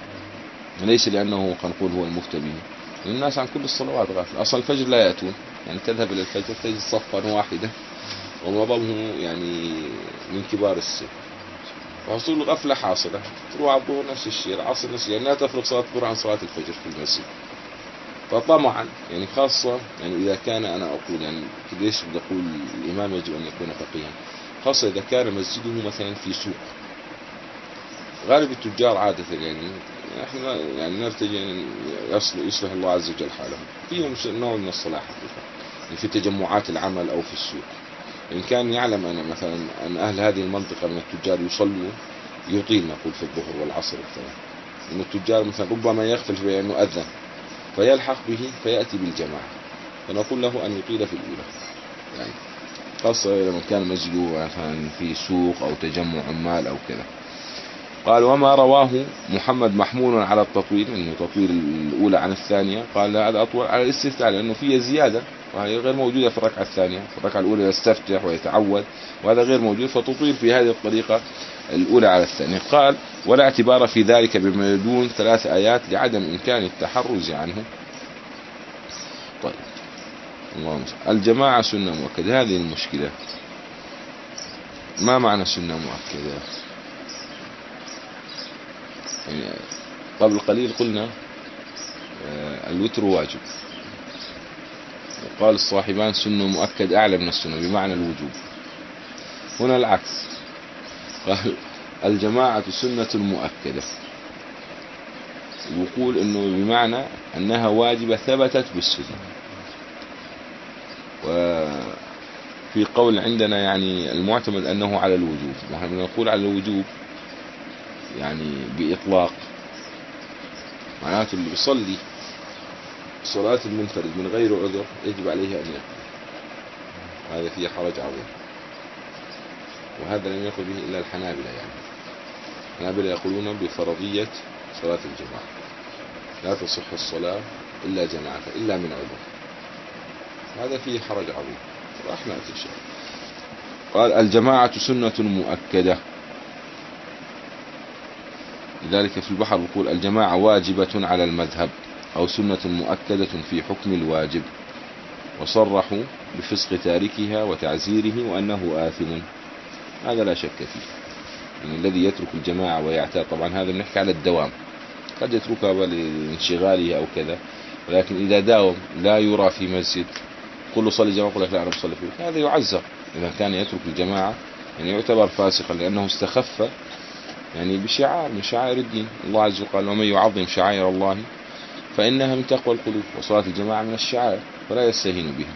ليس لأنه قنقول هو المفتى به، الناس عن كل الصلوات غافل. أصلا الفجر لا يأتون، يعني تذهب إلى الفجر تجد صفا واحدة ومعظمه يعني من كبار السن، وحصول الغفلة حاصلة. تروح على الظهر نفس الشيء، العصر نفس الشيء، يعني لا تفرق صلاة الظهر عن صلاة الفجر في المسجد. فطمعا يعني خاصة يعني إذا كان أنا أقول يعني ليش بدي أقول الإمام يجب أن يكون فقيها، خاصة إذا كان مسجده مثلا في سوق. غالب التجار عادة يعني احنا يعني نرتجي أن يصلح الله عز وجل حالهم، فيهم نوع من الصلاح يعني في تجمعات العمل أو في السوق. إن كان يعلم أن مثلا أن أهل هذه المنطقة من التجار يصلوا يطيل نقول في الظهر والعصر مثلا، إن التجار مثلا ربما يغفل في أنه أذن فيلحق به فيأتي بالجماعة، فنقول له أن يطيل في الأولى يعني، خاصة لما كان مسجده مثلا في سوق أو تجمع عمال أو كذا. قال وما رواه محمد محمول على التطويل، انه تطويل الاولى عن الثانية، قال هذا اطول على الاستفتاء لانه فيه زيادة وهي غير موجودة في الركعة الثانية. في الركعة الاولى يستفتح ويتعود وهذا غير موجود، فتطويل في هذه الطريقة الاولى على الثانية. قال ولا اعتبار في ذلك بما دون ثلاث ايات لعدم امكان التحرز عنه. طيب اللهم صل. الجماعة سنة مؤكدة، هذه المشكلة. ما معنى سنة مؤكدة؟ يعني قبل قليل قلنا الوتر واجب، وقال الصاحبان سنة مؤكد أعلى من السنة بمعنى الوجوب. هنا العكس، قال الجماعة سنة مؤكدة، ويقول انه بمعنى انها واجبة ثبتت بالسنة. وفي قول عندنا يعني المعتمد انه على الوجوب، ونحن نقول على الوجوب يعني بإطلاق، معناته اللي بيصلي صلاة المنفرد من غير عذر يجب عليه أن يقضي، هذا فيه حرج عظيم، وهذا لم يقل به إلا الحنابلة. يعني الحنابلة يقولون بفرضية صلاة الجماعة، لا تصح الصلاة إلا جماعة إلا من عذر، هذا فيه حرج عظيم. راح نأتي الشيء. قال الجماعة سنة مؤكدة، لذلك في البحر يقول الجماعة واجبة على المذهب أو سنة مؤكدة في حكم الواجب، وصرحوا بفسق تاركها وتعزيره وأنه آثم. هذا لا شك فيه، يعني الذي يترك الجماعة ويعتاد، طبعا هذا بنحكي على الدوام، قد يتركها لانشغاله أو كذا، ولكن إذا داوم لا يرى في مسجد قل له صلي جماعة، قل لك لا أنا بصلي فيك، هذا يعزر. إذا كان يترك الجماعة يعني يعتبر فاسقا، لأنه استخف يعني بشعار من شعائر الدين. الله عز وجل قال ومن يعظم شعائر الله فإنها من تقوى القلوب، وصلاة الجماعة من الشعائر فلا يستهين بها.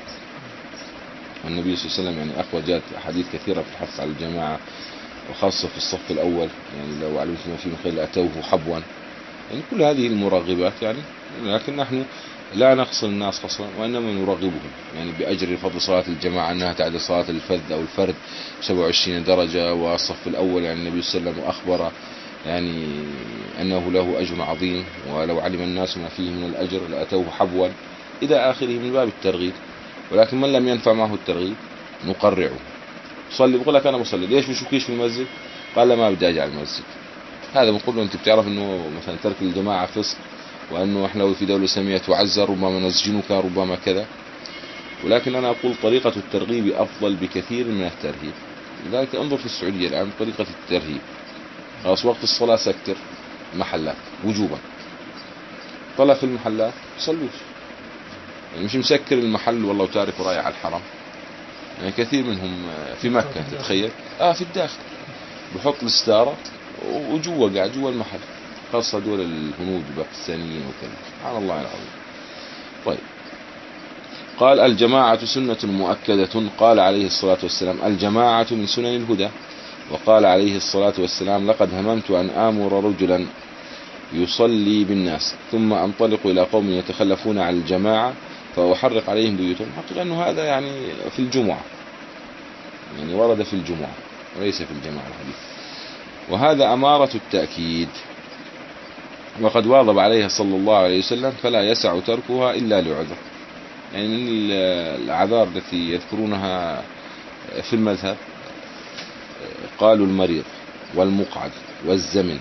والنبي صلى الله عليه وسلم يعني أخرجت أحاديث كثيرة في الحث على الجماعة، وخاصة في الصف الأول، يعني لو علمتم ما فيه من خير لأتوه حبوا، يعني كل هذه المراغبات يعني. لكن نحن لا نقصر الناس خصلا، وإنما نرغبهم يعني بأجر فضل صلاة الجماعة، أنها تعدل صلاة الفذ أو الفرد سبعة وعشرين درجة، والصف الأول يعني النبي صلى الله عليه وسلم أخبر يعني أنه له أجر عظيم، ولو علم الناس ما فيه من الأجر لأتوه حبوا إلى آخره من باب الترغيب. ولكن من لم ينفع معه الترغيب نقرعه. صلي، بقول لك أنا بصلي، ليش بشوكيش في المسجد؟ قال لا ما بدي أجي على المسجد. هذا بنقول له أنت بتعرف أنه مثلا ترك الجماعة فسق، وأنه إحنا لو في دولة إسلامية تعزر ربما نسجنك ربما كذا. ولكن أنا أقول طريقة الترغيب أفضل بكثير من الترهيب. لذلك انظر في السعودية الآن طريقة الترهيب، خلاص وقت الصلاة سكتر محلات وجوبا، طلع في المحلات صلوش، يعني مش مسكر المحل والله وتارك ورايح على الحرم. يعني كثير منهم في مكة تتخيل آه في الداخل بحط الستارة وجوا قاعد جوا المحل، خاصة دول الهنود الباكستانيين وكذا، سبحان الله العظيم. طيب قال الجماعة سنة مؤكدة، قال عليه الصلاة والسلام الجماعة من سنن الهدى. وقال عليه الصلاة والسلام لقد هممت أن آمر رجلا يصلي بالناس ثم أنطلق إلى قوم يتخلفون عن الجماعة فأحرق عليهم بيوتهم. حقيقة أنه هذا يعني في الجمعة، يعني ورد في الجمعة وليس في الجماعة الحديث، وهذا أمارة التأكيد. وقد واظب عليها صلى الله عليه وسلم فلا يسع تركها إلا لعذر. يعني من الأعذار التي يذكرونها في المذهب قالوا المريض والمقعد والزمن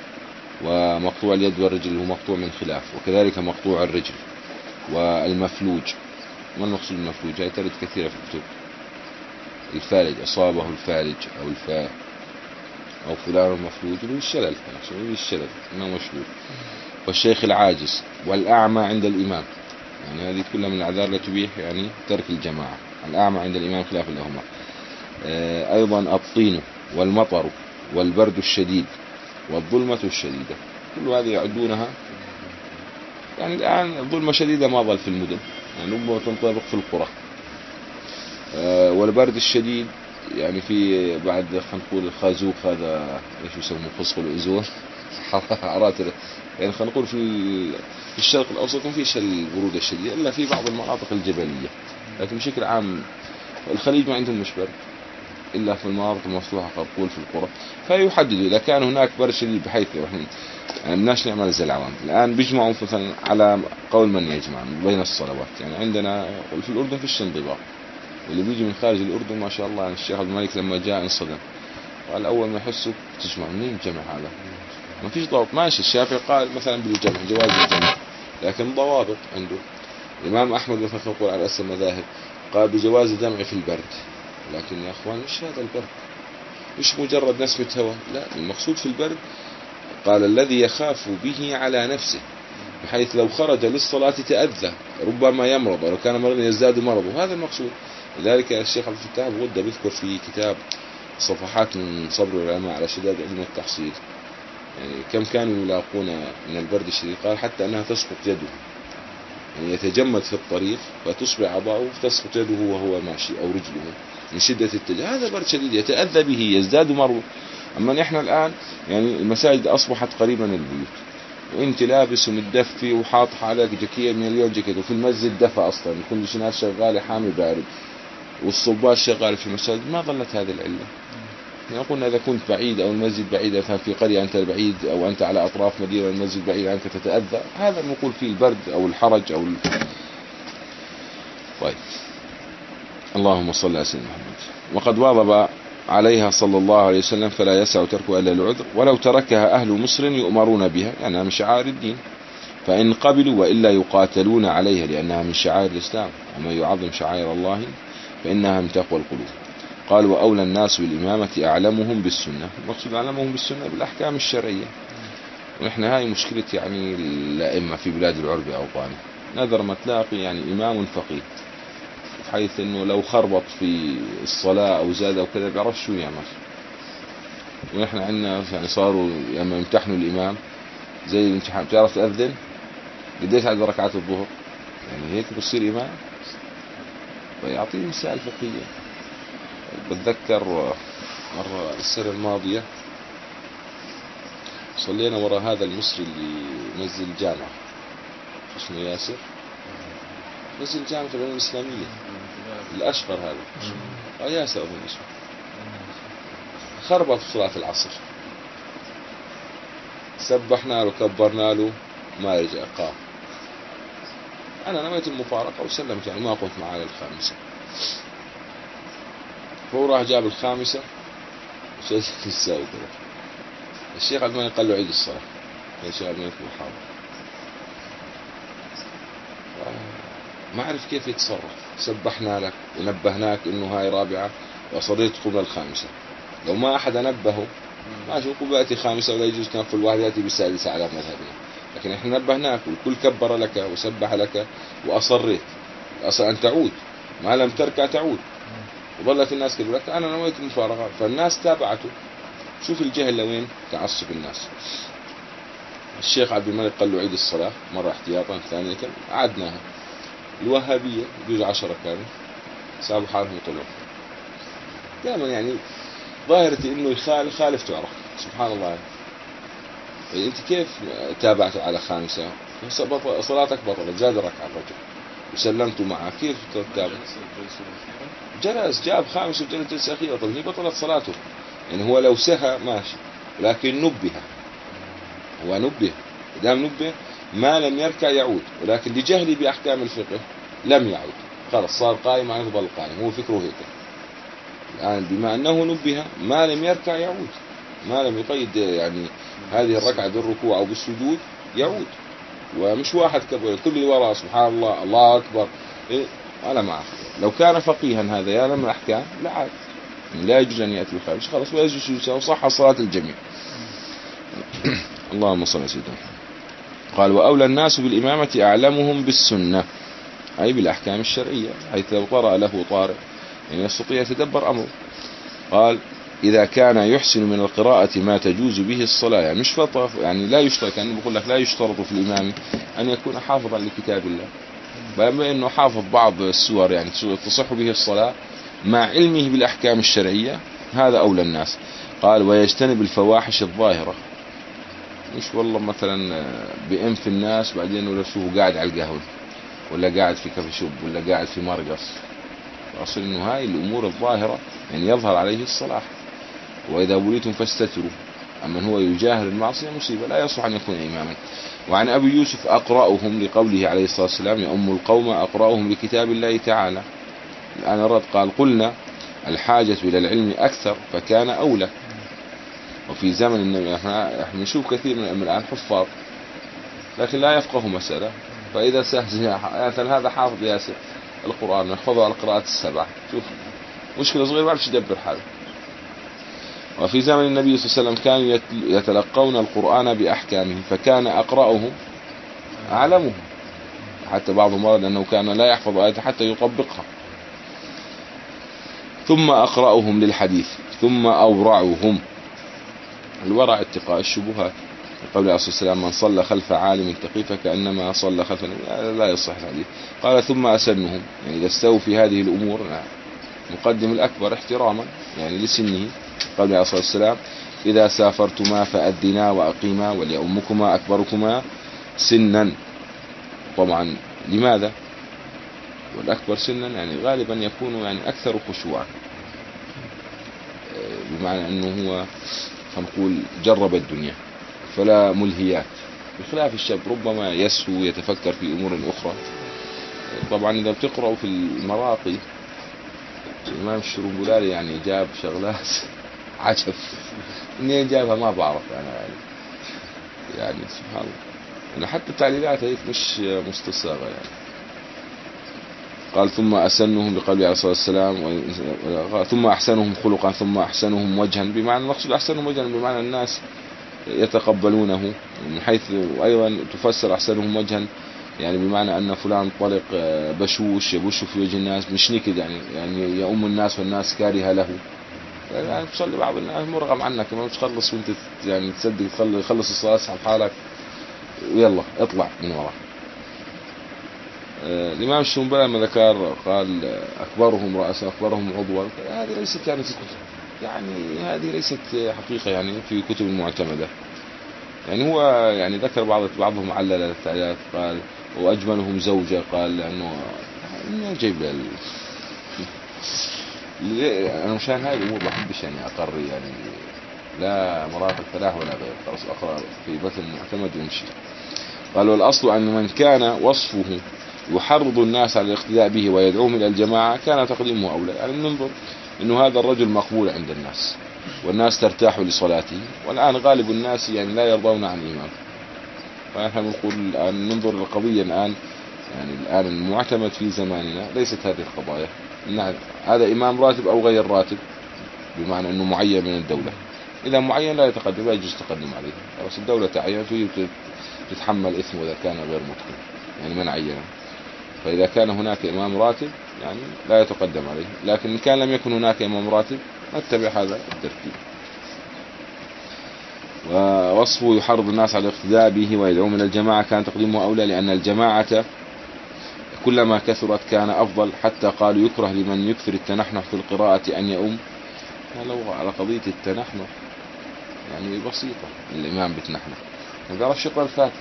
ومقطوع اليد والرجل، هو مقطوع من خلاف، وكذلك مقطوع الرجل والمفلوج. ما المقصود المفلوج؟ هي ترد كثيرة في الكتب. الفالج أصابه الفالج أو الفا أو فلان المفلوج اللي هو الشلل، يعني الشلل ما مشلول. والشيخ العاجز والأعمى عند الإمام، يعني هذه كلها من الأعذار التي تبيح يعني ترك الجماعة. الأعمى عند الإمام خلاف لهما. أيضا الطين والمطر والبرد الشديد والظلمة الشديدة، كل هذه يعدونها. يعني الآن الظلمة شديدة ما ظل في المدن، يعني ربما تنطبق في القرى. والبرد الشديد يعني في بعد خلينا نقول الخازوق هذا ايش يسموه، فصل الأوزون حرارات، يعني خلينا نقول في الشرق الأوسط ما فيش البرودة الشديدة إلا في بعض المناطق الجبلية، لكن بشكل عام الخليج ما عندهم مش برد إلا في المناطق المفتوحة قبول في القرى. فيحددوا إذا كان هناك برد شديد بحيث احنا يعني بدناش نعمل زي العوام. الآن بيجمعوا مثلا على قول من يجمع بين الصلوات، يعني عندنا في الأردن فيش انضباط، واللي بيجي من خارج الأردن ما شاء الله يعني الشيخ عبد الملك لما جاء انصدم، قال أول ما يحسوا تجمع منين الجمع هذا؟ ما فيش ضابط. ماشي الشافعي قال مثلا بالجمع جواز الجمع، لكن ضوابط عنده. الإمام أحمد مثلا نقول على أساس المذاهب قال بجواز الجمع في البرد، لكن يا أخوان مش هذا البرد، مش مجرد نسمة هواء، لا المقصود في البرد قال الذي يخاف به على نفسه، بحيث لو خرج للصلاة تأذى ربما يمرض، ولو كان مرضا يزداد مرضه، هذا المقصود. لذلك الشيخ عبد الفتاح الغدة بيذكر في كتاب صفحات من صبر العلماء على شداد علم التحصيل يعني كم كانوا يلاقون من البرد الشديد، قال حتى أنها تسقط يده، يعني يتجمد في الطريق فتصبح أعضاؤه فتسقط يده وهو ماشي أو رجله من شدة التجمد. هذا برد شديد يتأذى به يزداد مرضه. أما نحن الآن يعني المساجد أصبحت قريبا من البيوت، وانت لابس ومتدفي وحاط عليك جاكية مليون جاكيت، وفي المسجد دفى أصلا الكونديشنات شغالة حامي بارد والصباط شغال في المساجد، ما ظلت هذه العلة. يعني قلنا إذا كنت بعيد أو المسجد بعيد في قرية أنت بعيد أو أنت على أطراف مدينة المسجد بعيد عنك تتأذى، هذا نقول فيه البرد أو الحرج أو ال... طيب اللهم صل على سيدنا محمد. وقد واظب عليها صلى الله عليه وسلم فلا يسع تركها إلا العذر، ولو تركها أهل مصر يؤمرون بها لأنها من شعائر الدين، فإن قبلوا وإلا يقاتلون عليها لأنها من شعائر الإسلام، ومن يعظم شعائر الله فإنها من تقوى القلوب. قال وأولى الناس بالإمامة أعلمهم بالسنة، المقصود أعلمهم بالسنة بالأحكام الشرعية. ونحن هاي مشكلة يعني الأئمة في بلاد العرب أوطانه، نذر ما تلاقي يعني إمام فقيه حيث أنه لو خربط في الصلاة أو زاد أو كذا بيعرف شو يعمل. ونحن عندنا يعني صاروا لما يمتحنوا الإمام زي الامتحان بتعرف تأذن قديش عدد ركعات الظهر، يعني هيك بصير إمام. فيعطيه مسائل فقهية. بتذكر مرة السنة الماضية صلينا وراء هذا المصري اللي نزل الجامعة اسمه ياسر، نزل الجامعة العلوم الإسلامية الأشقر هذا آه ياسر أظن اسمه، خربط في صلاة العصر، سبحنا له كبرنا له ما رجع قام. أنا نويت المفارقة وسلمت يعني ما قلت معاه للخامسة، فهو راح جاب الخامسة وسجل الساوي كذا. الشيخ عبد الملك قال له عيد الصلاة، الشيخ عبد الملك محاضر ما عرف كيف يتصرف. سبحنا لك ونبهناك انه هاي رابعة وصليت قبل الخامسة، لو ما احد نبهه ماشي قبل يأتي خامسة ولا يجوز تنفل واحد يأتي بسادسة على مذهبنا، لكن احنا نبهناك والكل كبر لك وسبح لك وأصريت أصلا أن تعود، ما لم تركع تعود. وظلت الناس كذلك لك أنا نويت المفارقة، فالناس تابعته. شوف الجهل لوين تعصب الناس. الشيخ عبد الملك قال له عيد الصلاة مرة احتياطا، ثانية عدناها. الوهابية يجوز عشرة كانوا سابوا حالهم وطلعوا. دائما يعني ظاهرتي انه يخالف خالف تعرف سبحان الله. يعني انت كيف تابعته على خامسة صلاتك بطلت زاد ركعة الرجل وسلمتوا معه، كيف تتابع؟ جلس جاب خامس وجلس جلسة أخيرة، طب هي بطلت صلاته. يعني هو لو سهى ماشي، لكن نبه، هو نبه، دام نبه ما لم يركع يعود، ولكن لجهلي بأحكام الفقه لم يعود، خلاص صار قائم عن يفضل قائم، هو فكره هيك. الآن بما أنه نبه ما لم يركع يعود، ما لم يقيد يعني هذه الركعة بالركوع أو بالسجود يعود. ومش واحد كبير كل اللي وراء سبحان الله الله أكبر إيه أنا معه. لو كان فقيها هذا يا لم الأحكام لا عاد، لا يجوز أن يأتي الخارج خلاص ويجوز وصح صلاة الجميع. اللهم صل على سيدنا. قال وأولى الناس بالإمامة أعلمهم بالسنة، أي بالأحكام الشرعية، حيث لو طرأ له طارئ يعني يستطيع يتدبر أمره. قال إذا كان يحسن من القراءة ما تجوز به الصلاة، يعني مش فقط يعني لا يشترط، يعني بقول لك لا يشترط في الإمام أن يكون حافظا لكتاب الله، بل أنه حافظ بعض السور يعني تصح به الصلاة مع علمه بالأحكام الشرعية، هذا أولى الناس. قال ويجتنب الفواحش الظاهرة، مش والله مثلا بأنف الناس بعدين ولا شوفه قاعد على القهوة ولا قاعد في كافي شوب ولا قاعد في مرقص، أصل إنه هاي الأمور الظاهرة يعني يظهر عليه الصلاح. وإذا وليتم فاستتروا، أما هو يجاهر المعصية مصيبة، لا يصلح أن يكون إماما. وعن أبي يوسف أقرأهم لقوله عليه الصلاة والسلام يؤم القوم أقرأهم لكتاب الله تعالى. الآن رد قال قلنا الحاجة إلى العلم أكثر فكان أولى. وفي زمن النبي احنا نشوف كثير من الآن حفاظ لكن لا يفقهوا مسألة، فإذا سهل مثلا هذا حافظ ياسر القرآن يحفظه على قراءة السبعة، شوف مشكلة صغيرة ما عرفش يدبر حاله. وفي زمن النبي صلى الله عليه وسلم كانوا يتلقون القرآن بأحكامه فكان أقرأهم أعلمهم، حتى بعضهم ورد أنه كان لا يحفظ آية حتى يطبقها. ثم أقرأهم للحديث ثم أورعهم، الورع اتقاء الشبهات. قبل عليه الصلاة والسلام من صلى خلف عالم تقي فكأنما صلى خلف لا يصح الحديث. قال ثم أسنهم، يعني إذا استووا في هذه الأمور مقدم الأكبر احتراما يعني لسنه. قبل عليه الصلاة والسلام إذا سافرتما فأذنا وأقيما وليؤمكما أكبركما سنا. طبعا لماذا؟ والأكبر سنا يعني غالبا يكون يعني أكثر خشوعا، بمعنى أنه هو نقول جرب الدنيا فلا ملهيات، بخلاف الشاب ربما يسهو يتفكر في أمور أخرى. طبعا إذا بتقرأوا في المراقي الإمام الشرنبلالي يعني جاب شغلات عجب، منين جابها ما بعرف أنا يعني يعني سبحان الله، يعني حتى التعليلات هيك مش مستصاغة يعني. قال ثم أسنهم بقوله عليه الصلاة والسلام ثم أحسنهم خلقا ثم أحسنهم وجها، بمعنى المقصود أحسنهم وجها بمعنى الناس يتقبلونه، من حيث أيضا تفسر أحسنهم وجها يعني بمعنى أن فلان طلق بشوش يبش في وجه الناس مش نكد يعني يعني يؤم الناس والناس كارهة له، يعني تصلي بعض الناس مرغم عنك ما تخلص وانت يعني تصدق تخلص الصلاة اسحب حالك ويلا اطلع من وراه. الإمام الشنبلي ما ذكر قال أكبرهم رأسا أكبرهم عضوا، هذه ليست يعني يعني هذه ليست حقيقة يعني في كتب المعتمدة. يعني هو يعني ذكر بعض بعضهم علل التعليلات قال وأجملهم زوجة، قال لأنه إنه جيب لل أنا مشان هاي الأمور ما بحبش يعني أقرر يعني لا مراقب الفلاح ولا غير، خلاص أقرأ في مثل معتمد ومشي. قال والأصل أن من كان وصفه يحرض الناس على الاقتداء به ويدعوهم إلى الجماعة كان تقديمه أولى. يعني ننظر إنه هذا الرجل مقبول عند الناس والناس ترتاح لصلاته، والآن غالب الناس يعني لا يرضون عن إمام، فنحن نقول الآن ننظر القضية الآن يعني الآن المعتمد في زماننا ليست هذه القضايا، إن هذا إمام راتب أو غير راتب بمعنى أنه معين من الدولة، إذا معين لا يتقدم لا يجوز التقدم عليه، بس الدولة تعينته تتحمل إثم إذا كان غير متقن يعني من عينه. فإذا كان هناك إمام راتب يعني لا يتقدم عليه، لكن إن كان لم يكن هناك إمام راتب نتبع هذا الترتيب. ووصفه يحرض الناس على الاقتداء به ويدعوهم إلى الجماعة كان تقديمه أولى، لأن الجماعة كلما كثرت كان أفضل، حتى قالوا يكره لمن يكثر التنحنح في القراءة أن يؤم. لو على قضية التنحنح يعني بسيطة، الإمام بتنحنح ما بيعرفش يقرأ الفاتحة،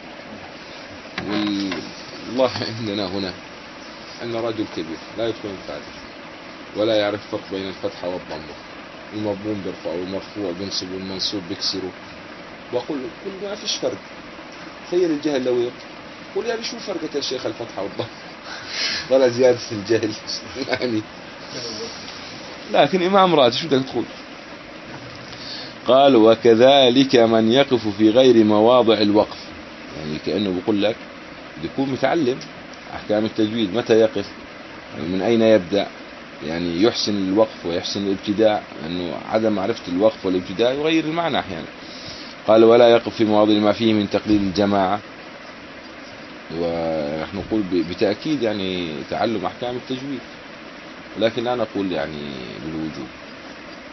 والله عندنا هنا أن رجل كبير لا يدخل الفاتحة ولا يعرف فرق بين الفتحة والضمة، المضموم بيرفعه والمرفوع بينصب والمنصوب بيكسره، وأقول كل ما فيش فرق. تخيل الجهل لو يقول يعني شو فرقة يا شيخ الفتحة والضمة ولا زيادة في الجهل يعني، لكن إمام راتب شو بدك تقول. قال وكذلك من يقف في غير مواضع الوقف، يعني كأنه بيقول لك بيكون متعلم أحكام التجويد متى يقف يعني من أين يبدأ، يعني يحسن الوقف ويحسن الابتداء، لأنه عدم معرفة الوقف والابتداء يغير المعنى أحيانا. قال ولا يقف في مواضع ما فيه من تقليد الجماعة، ونحن نقول بتأكيد يعني تعلم أحكام التجويد، لكن لا نقول يعني بالوجوب.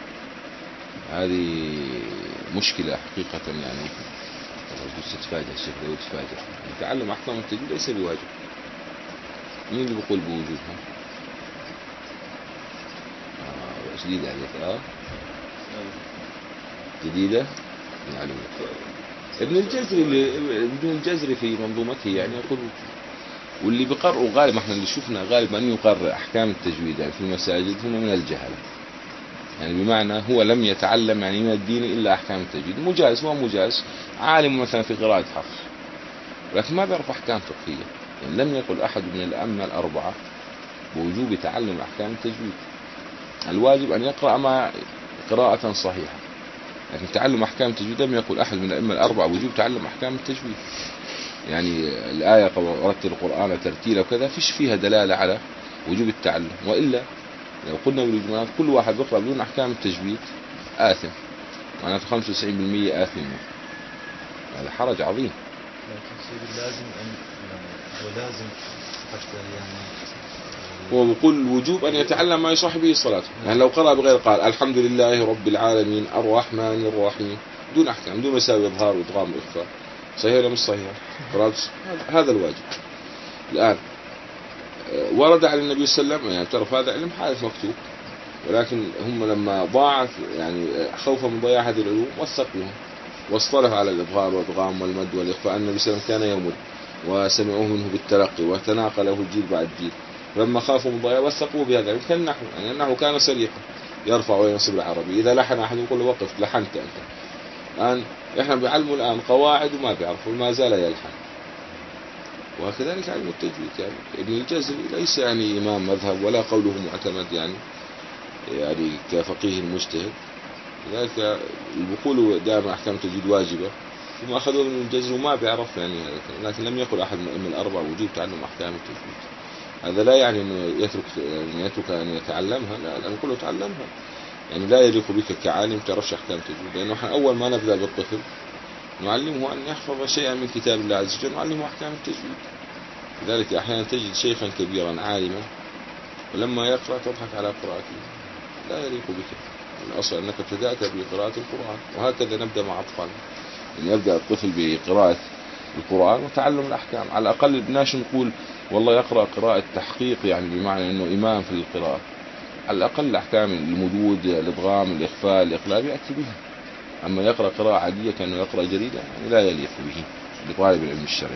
هذه مشكلة حقيقة يعني. بس تتفاجأ الشيخ لو تتفاجأ تعلم أحكام التجويد ليس بواجب. مين اللي بيقول بوجوبها؟ آه جديدة عليك. آه جديدة معلومة. ابن الجزري اللي ابن الجزري في منظومته يعني يقول، واللي بيقرأوا غالبا احنا اللي شفنا غالبا أن يقرأ أحكام التجويد يعني في المساجد هم من الجهلة، يعني بمعنى هو لم يتعلم يعني من الدين إلا أحكام التجويد. مجاز هو مجاز عالم مثلا في قراءة حفص لكن ما بيعرف أحكام فقهية. يعني لم يقل أحد من الأئمة الأربعة بوجوب تعلم أحكام التجويد. الواجب أن يقرأ ما قراءة صحيحة، لكن تعلم أحكام التجويد لم يقل أحد من الأئمة الأربعة وجوب تعلم أحكام التجويد. يعني الآية رتل القرآن ترتيلا وكذا فيش فيها دلالة على وجوب التعلم، وإلا لو قلنا بالإجماع كل واحد بيقرأ بدون أحكام التجويد آثم، معناته خمسة وتسعين بالمئة آثم. هذا حرج عظيم. لكن سيدي لازم أن هو لازم حتى يعني هو بيقول الوجوب أن يتعلم ما يصح به صلاته. يعني لو قرأ بغير قال الحمد لله رب العالمين الرحمن الرحيم دون أحكام دون مساوي إظهار وإدغام وإخفاء، صحيح ولا مش صحيح؟ هذا الواجب. الآن ورد على النبي صلى الله عليه وسلم يعني تعرف هذا علم حادث مكتوب، ولكن هم لما ضاعت يعني خوفا من ضياع هذه العلوم وثقوهم واصطلح على الإظهار والإدغام والمد والإخفاء. النبي صلى الله عليه وسلم كان يمد وسمعوه منه بالتلقي وتناقله الجيل بعد جيل، لما خافوا من ضياع وثقوه بهذا. كالنحو يعني النحو كان سريقا يرفع وينصب العربي، إذا لحن أحد يقول له وقف لحنت أنت. الآن إحنا بيعلموا الآن قواعد وما بيعرفوا ما زال يلحن. وكذلك علم التجويد يعني ابن الجزري ليس يعني إمام مذهب ولا قوله معتمد يعني يعني كفقيه المجتهد، لذلك بيقولوا دائما أحكام التجويد واجبة ثم أخذوا من الجزري وما بيعرف يعني، لكن لم يقل أحد من الأربع وجوب تعلم أحكام التجويد. هذا لا يعني أنه يترك يعني يترك أن يتعلمها، لا أنا أقول تعلمها يعني لا يليق بك كعالم تعرفش أحكام التجويد، لأنه احنا أول ما نبدأ بالطفل نعلمه أن يحفظ شيئا من كتاب الله عز وجل، نعلمه أحكام التجويد. لذلك أحيانا تجد شيخا كبيرا عالما ولما يقرأ تضحك على قراءته، لا يليق بك. الأصل أنك ابتدأت بقراءة القرآن، وهكذا نبدأ مع أطفالنا. يعني يبدأ الطفل بقراءة القرآن وتعلم الأحكام. على الأقل بدناش نقول والله يقرأ قراءة تحقيق يعني بمعنى أنه إمام في القراءة، على الأقل أحكام المدود الإدغام الإخفاء الإقلاب يأتي بها. أما يقرأ قراءة عادية كأنه يقرأ جريدة يعني لا يليق به لطالب العلم الشرعي.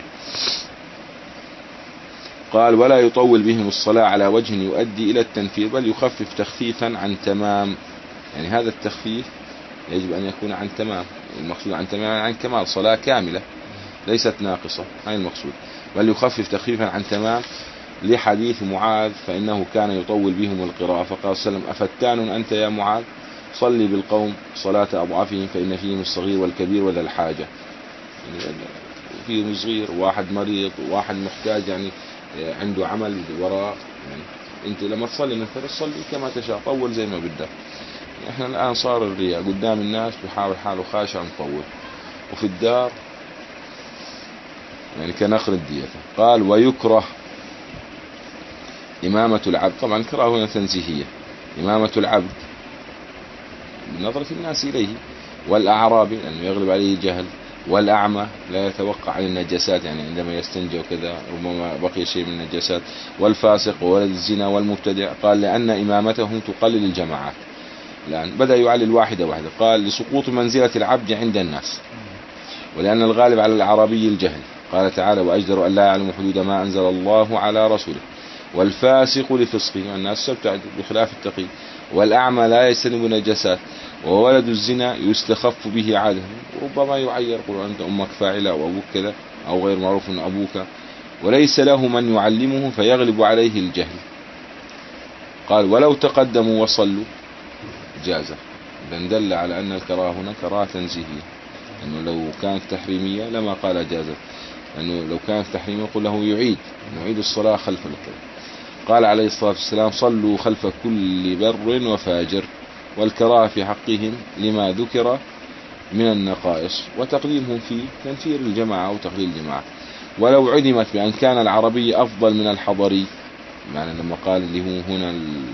قال ولا يطول بهم الصلاة على وجه يؤدي إلى التنفير، بل يخفف تخفيفا عن تمام. يعني هذا التخفيف يجب أن يكون عن تمام، المقصود عن تمام عن كمال، صلاة كاملة ليست ناقصة، هذا المقصود. بل يخفف تخفيفا عن تمام لحديث معاذ فإنه كان يطول بهم القراءة فقال صلى الله عليه وسلم أفتان أنت يا معاذ صلي بالقوم صلاة أضعافهم فإن فيهم الصغير والكبير وذا الحاجة. يعني فيهم صغير واحد مريض وواحد محتاج يعني عنده عمل وراء، يعني انت لما تصلي مثلا تصلي كما تشاء طول زي ما بدك. احنا الآن صار الرياء قدام الناس بيحاول حاله خاشع نطول، وفي الدار يعني كنقر الدية. قال ويكره إمامة العبد، طبعا كراهة هنا تنزيهية، إمامة العبد بنظرة الناس إليه، والأعرابي لأنه يغلب عليه جهل، والأعمى لا يتوقع عن النجاسات يعني عندما يستنجى وكذا ربما بقي شيء من النجاسات، والفاسق وولد الزنا والمبتدع. قال لأن إمامتهم تقلل الجماعات. الآن بدأ يعلل واحدة واحدة. قال لسقوط منزلة العبد عند الناس، ولأن الغالب على العربي الجهل. قال تعالى وأجدر أن لا يعلم حدود ما أنزل الله على رسوله. والفاسق لفسقه الناس تبتعد بخلاف التقي. والأعمى لا يجتنب النجاسات. وولد الزنا يستخف به عاده، وربما يعير قل أنت أمك فاعلة أو أبوك كذا أو غير معروف من أبوك، وليس له من يعلمه فيغلب عليه الجهل. قال ولو تقدموا وصلوا جازة. إذن دل على أن الكراهة هنا كراهة تنزيهية، أنه لو كانت تحريمية لما قال جازة، أنه لو كانت تحريمية يقول له يعيد نعيد الصلاة خلف الكذا. قال عليه الصلاة والسلام صلوا خلف كل بر وفاجر، والكراهة في حقهم لما ذكر من النقائص وتقديمهم في تنفير الجماعة أو تقليل الجماعة. ولو عدمت بأن كان العربي أفضل من الحضري، معنى لما قال اللي هو هنا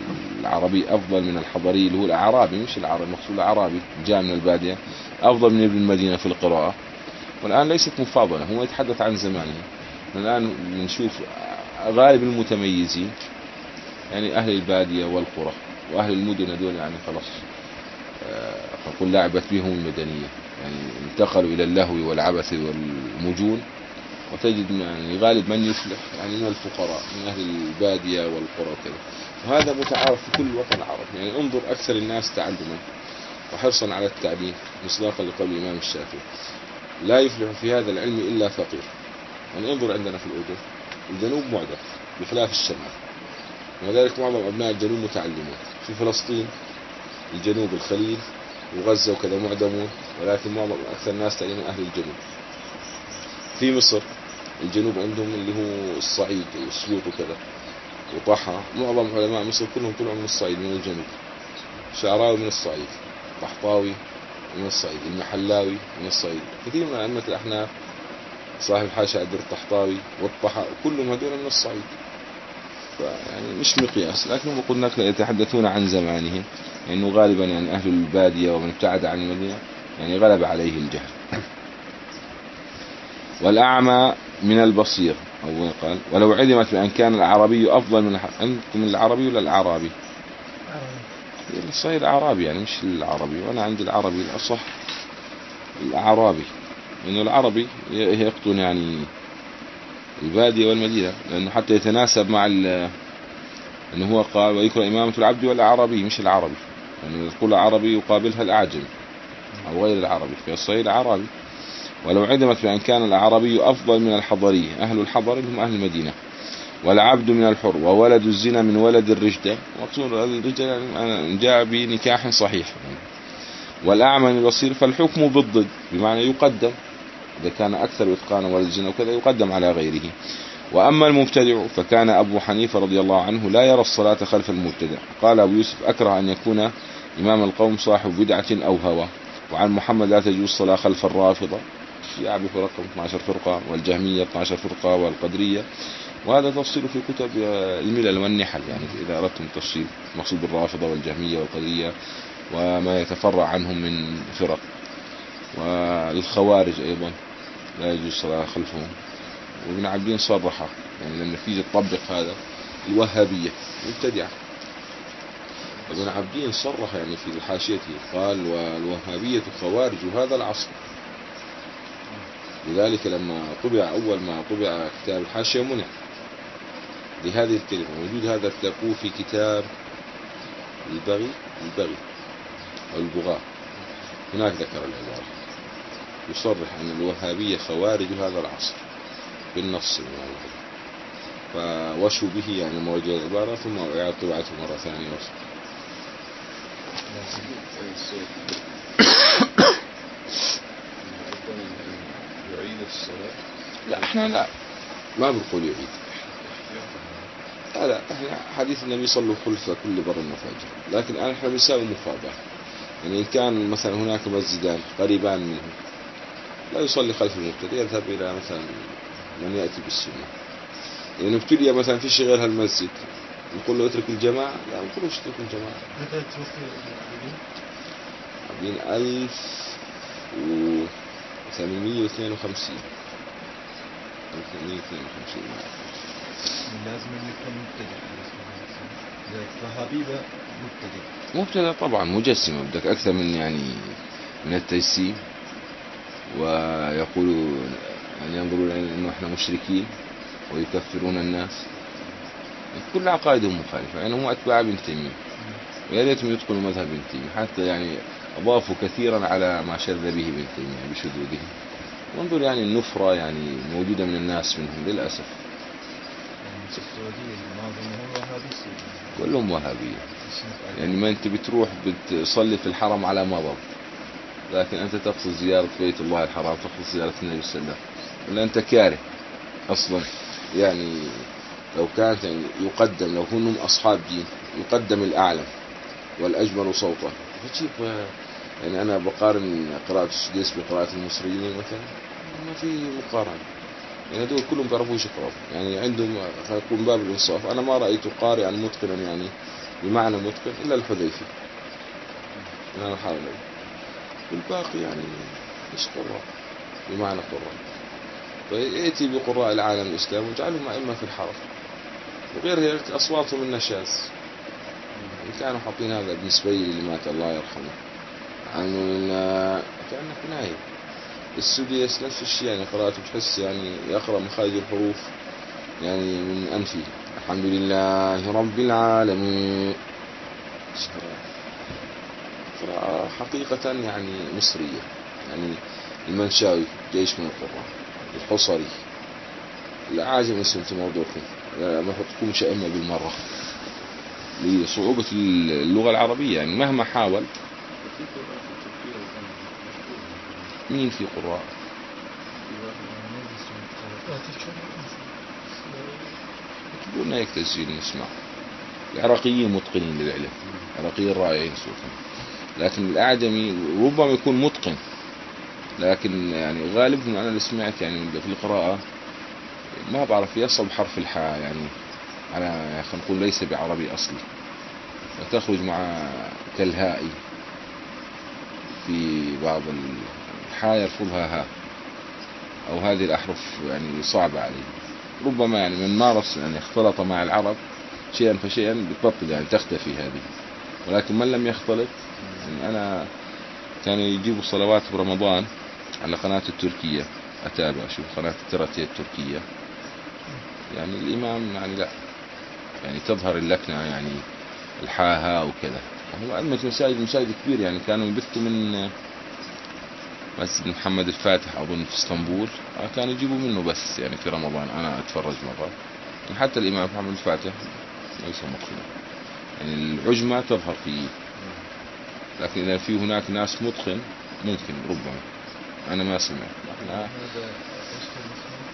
العربي أفضل من الحضري اللي هو الأعرابي، مش العربي المقصود الأعرابي جاء من البادية أفضل من ابن المدينة في القراءة. والآن ليست مفاضلة، هو يتحدث عن زمانه. الآن نشوف غالب المتميزين يعني أهل البادية والقرى، وأهل المدن دول يعني خلاص فقل لعبت بهم المدنية، يعني انتقلوا إلى اللهو والعبث والمجون. وتجد يعني غالب من يفلح يعني من الفقراء من أهل البادية والقرى وكذا، وهذا متعارف في كل وطن عربي. يعني انظر أكثر الناس تعلما وحرصا على التعليم مصداقا لقول الإمام الشافعي لا يفلح في هذا العلم إلا فقير. يعني انظر عندنا في الأردن الجنوب معدم بخلاف الشمال، وذلك معظم أبناء الجنوب متعلمون. في فلسطين الجنوب الخليل وغزة وكذا معدمون، ولكن معظم أكثر الناس تعلمون أهل الجنوب. في مصر الجنوب عندهم اللي هو الصعيد والسلوط وكذا وطحا، معظم علماء مصر كلهم طلعوا من الصعيد من الجنوب. شعراوي من الصعيد، طحطاوي من الصعيد، المحلاوي من الصعيد، كثير من أئمة الأحناف صاحب الحاشا عبد الطحطاوي والطحا كلهم هذول من الصعيد. يعني مش مقياس، لكن قلنا يتحدثون عن زمانهم، لأنه يعني غالبا يعني أهل البادية ومن ابتعد عن المدينة يعني غلب عليه الجهل. والأعمى من البصير، أو قال ولو علمت بأن كان العربي أفضل من الح... أنتم العربي ولا الأعرابي؟ الصحيح الأعرابي يعني مش العربي، وأنا عندي العربي الأصح الأعرابي، لأنه العربي يقطن يعني البادية والمدينة، لأنه حتى يتناسب مع ال... أنه هو قال ويكره إمامة العبد والأعرابي مش العربي، لأنه يقول العربي يقابلها الأعجم أو غير العربي، في الصحيح الأعرابي. ولو علمت بأن كان العربي أفضل من الحضري، أهل الحضر هم أهل المدينة، والعبد من الحر، وولد الزنا من ولد الرجدة، مقصود الرجدة يعني جاء بنكاح صحيح. والأعمى من البصير فالحكم بالضد، بمعنى يقدم إذا كان أكثر إتقانا ولد الزنا وكذا يقدم على غيره. وأما المبتدع فكان أبو حنيفة رضي الله عنه لا يرى الصلاة خلف المبتدع. قال أبو يوسف أكره أن يكون إمام القوم صاحب بدعة أو هوى. وعن محمد لا تجوز الصلاة خلف الرافضة، الشيعة بفرقهم اثنتي عشرة فرقة، والجهمية اثنتي عشرة فرقة، والقدرية. وهذا تفصيل في كتب الملل والنحل، يعني إذا أردتم التفصيل مقصود بالرافضة والجهمية والقدرية وما يتفرع عنهم من فرق. والخوارج أيضا لا يجوز الصلاة خلفهم. وابن عبدين صرح يعني لما فيه تطبق هذا الوهابية مبتدعة. ابن عبدين صرح يعني في حاشيته قال والوهابية خوارج هذا العصر. لذلك لما طبع أول ما طبع كتاب الحاشية منع لهذه الكلمة. موجود هذا تلاقوه في كتاب البغي البغي أو البغاء، هناك ذكر العبارة يصرح أن الوهابية خوارج هذا العصر بالنص. فوشوا به يعني موجود العبارة ثم أعاد طبعته مرة ثانية. يعيد الصلاة؟ لا احنا لا ما بنقول يعيد، لا لا احنا حديث النبي صلى خلف كل بر وفاجر، لكن الآن احنا بنساوي مفاضلة. يعني إن كان مثلا هناك مسجدان قريبان منه لا يصلي خلف المبتدئ، يذهب إلى مثلا من يأتي بالسنة. يعني ابتلي مثلا في شغل هالمسجد نقول له اترك الجماعة، لا نقول له اترك الجماعة. متى توفي عبدين ألف وثمانمية واثنين وخمسين ألف وثمانمية واثنين وخمسين. لازم يكون مبتدئ، فحبيبة مبتدئ مبتدئ طبعا مجسمة، بدك أكثر من يعني من التجسيم. ويقولوا يعني ينظرون إنه إحنا مشركين ويكفرون الناس. كل عقائدهم مخالفة، يعني هم أتباع ابن تيمية، ويا ريتهم يدخلوا مذهب ابن تيمية، حتى يعني أضافوا كثيرا على ما شذ به ابن تيمية بشذوذه. وانظر يعني النفرة يعني موجودة من الناس منهم للأسف. السعودية معظمهم وهابية، كلهم وهابية. يعني ما أنت بتروح بتصلي في الحرم على مرض، لكن أنت تقصد زيارة بيت الله الحرام، تقصد زيارة النبي صلى الله عليه وسلم، ولا أنت كاره أصلا. يعني لو كانت يعني يقدم، لو هم أصحاب دين يقدم الأعلم والأجمل صوتا. فتشوف يعني أنا بقارن قراءة السديس بقراءة المصريين مثلا، ما في مقارنة. يعني هذول كلهم بيعرفوا يقرأوا، يعني عندهم يكون باب الإنصاف. أنا ما رأيت قارئا متقنا يعني بمعنى متقن إلا الحذيفي من الحرمين، والباقي يعني مش قراء بمعنى قراء. فيأتي بقراء العالم الإسلامي ويجعلهم أئمة في الحرم، وغير هيك أصواتهم النشاز. كانوا حاطين هذا ابن سبيل اللي مات الله يرحمه عنه كأنك نايم. السديس نفس الشيء، يعني قراءته تحس يعني يقرأ مخارج الحروف يعني من أنفه. الحمد لله رب العالمين. قراءة حقيقة يعني مصرية. يعني المنشاوي جيش من القراء، الحصري، العاجم اسم تمردوكم ما تحطكمش أئمة بالمرة لصعوبة اللغة العربية. يعني مهما حاول. مين في قراء؟ يقولنا هيك تسجيل نسمع. العراقيين متقنين للعلم، العراقيين رائعين صوتهم، لكن الأعجمي ربما يكون متقن، لكن يعني غالبهم أنا اللي سمعت يعني في القراءة ما بعرف يصل حرف الحاء، يعني على خلينا نقول ليس بعربي أصلي، وتخرج مع كالهائي في بعض الحاء يرفضها ها، أو هذه الأحرف يعني صعبة عليه. ربما يعني من مارس يعني اختلط مع العرب شيئا فشيئا بتبطل يعني تختفي هذه. ولكن من لم يختلط يعني أنا كانوا يجيبوا صلوات برمضان على قناة التركية، أتابع أشوف قناة التراتية التركية، يعني الإمام يعني لا يعني تظهر اللكنة يعني الحاها وكذا. هو أئمة مساجد مساجد كبير يعني كانوا يبثوا من مسجد محمد الفاتح أظن في اسطنبول، كانوا يجيبوا منه بس يعني في رمضان أنا أتفرج مرة. حتى الإمام محمد الفاتح ليس متقنا، يعني العجمة تظهر فيه، لكن إذا في هناك ناس متقن ممكن ربما أنا ما سمعت. هذا يشكل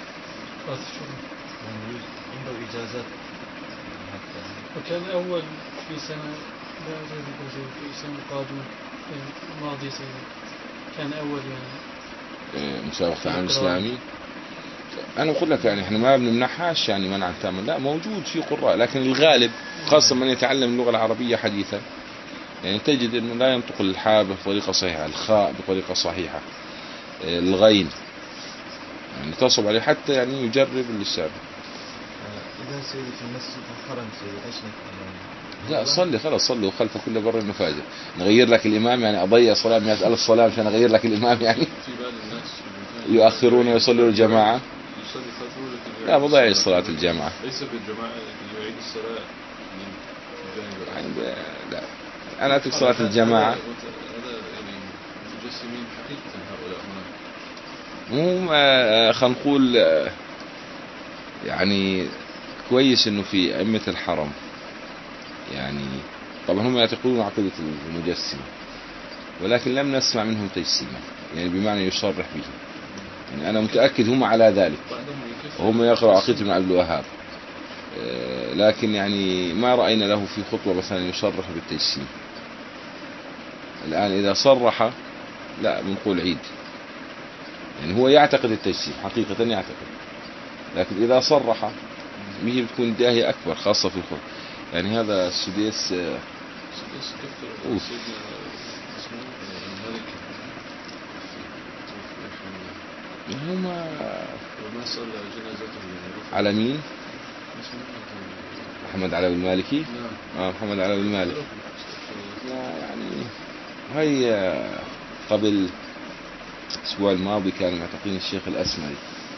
يعني عنده إجازات. وكان أول في سنة لا أدري في سنة القادمة الماضية سنة كان أول يعني مسابقة العالم الإسلامي. أنا أقول لك يعني إحنا ما بنمنحهاش يعني منعا تاما، لا موجود في قراء، لكن الغالب خاصة من يتعلم اللغة العربية حديثا يعني تجد إنه لا ينطق الحاء بطريقة صحيحة، الخاء بطريقة صحيحة، الغين يعني تصب عليه حتى يعني يجرب اللسان. إذا سيدي في المسجد الحرم سيدي إيش نفعل؟ لا صلي خلاص، صلي وخلف كل بر مفاجر. نغير لك الإمام يعني أضيع صلاة مئة ألف صلاة عشان أغير لك الإمام يعني. في بعض الناس يؤخرون ويصلون الجماعة. يصلي خلفه لكن لا بضيع صلاة الجماعة. ليس بالجماعة لكن يعيد الصلاة يعني ب... لا أنا أترك صلاة الجماعة. هذا يعني مجسمين حقيقة هؤلاء مو هنا. خلينا نقول يعني كويس إنه في أئمة الحرم يعني طبعا هم يعتقدون عقيدة المجسمة، ولكن لم نسمع منهم تجسيما يعني بمعنى يصرح به. يعني أنا متأكد هم على ذلك وهم يقرأوا عقيدة ابن عبد الوهاب، لكن يعني ما رأينا له في خطوة مثلا يصرح بالتجسيم. الآن إذا صرح لا بنقول عيد، يعني هو يعتقد التجسيم حقيقة يعتقد، لكن إذا صرح به بتكون داهية أكبر خاصة في الخطوة. يعني هذا السديس أوف هما على مين؟ محمد علوي المالكي. آه محمد علوي المالكي. يعني هي قبل الأسبوع الماضي كانوا معتقلين الشيخ الأسمري،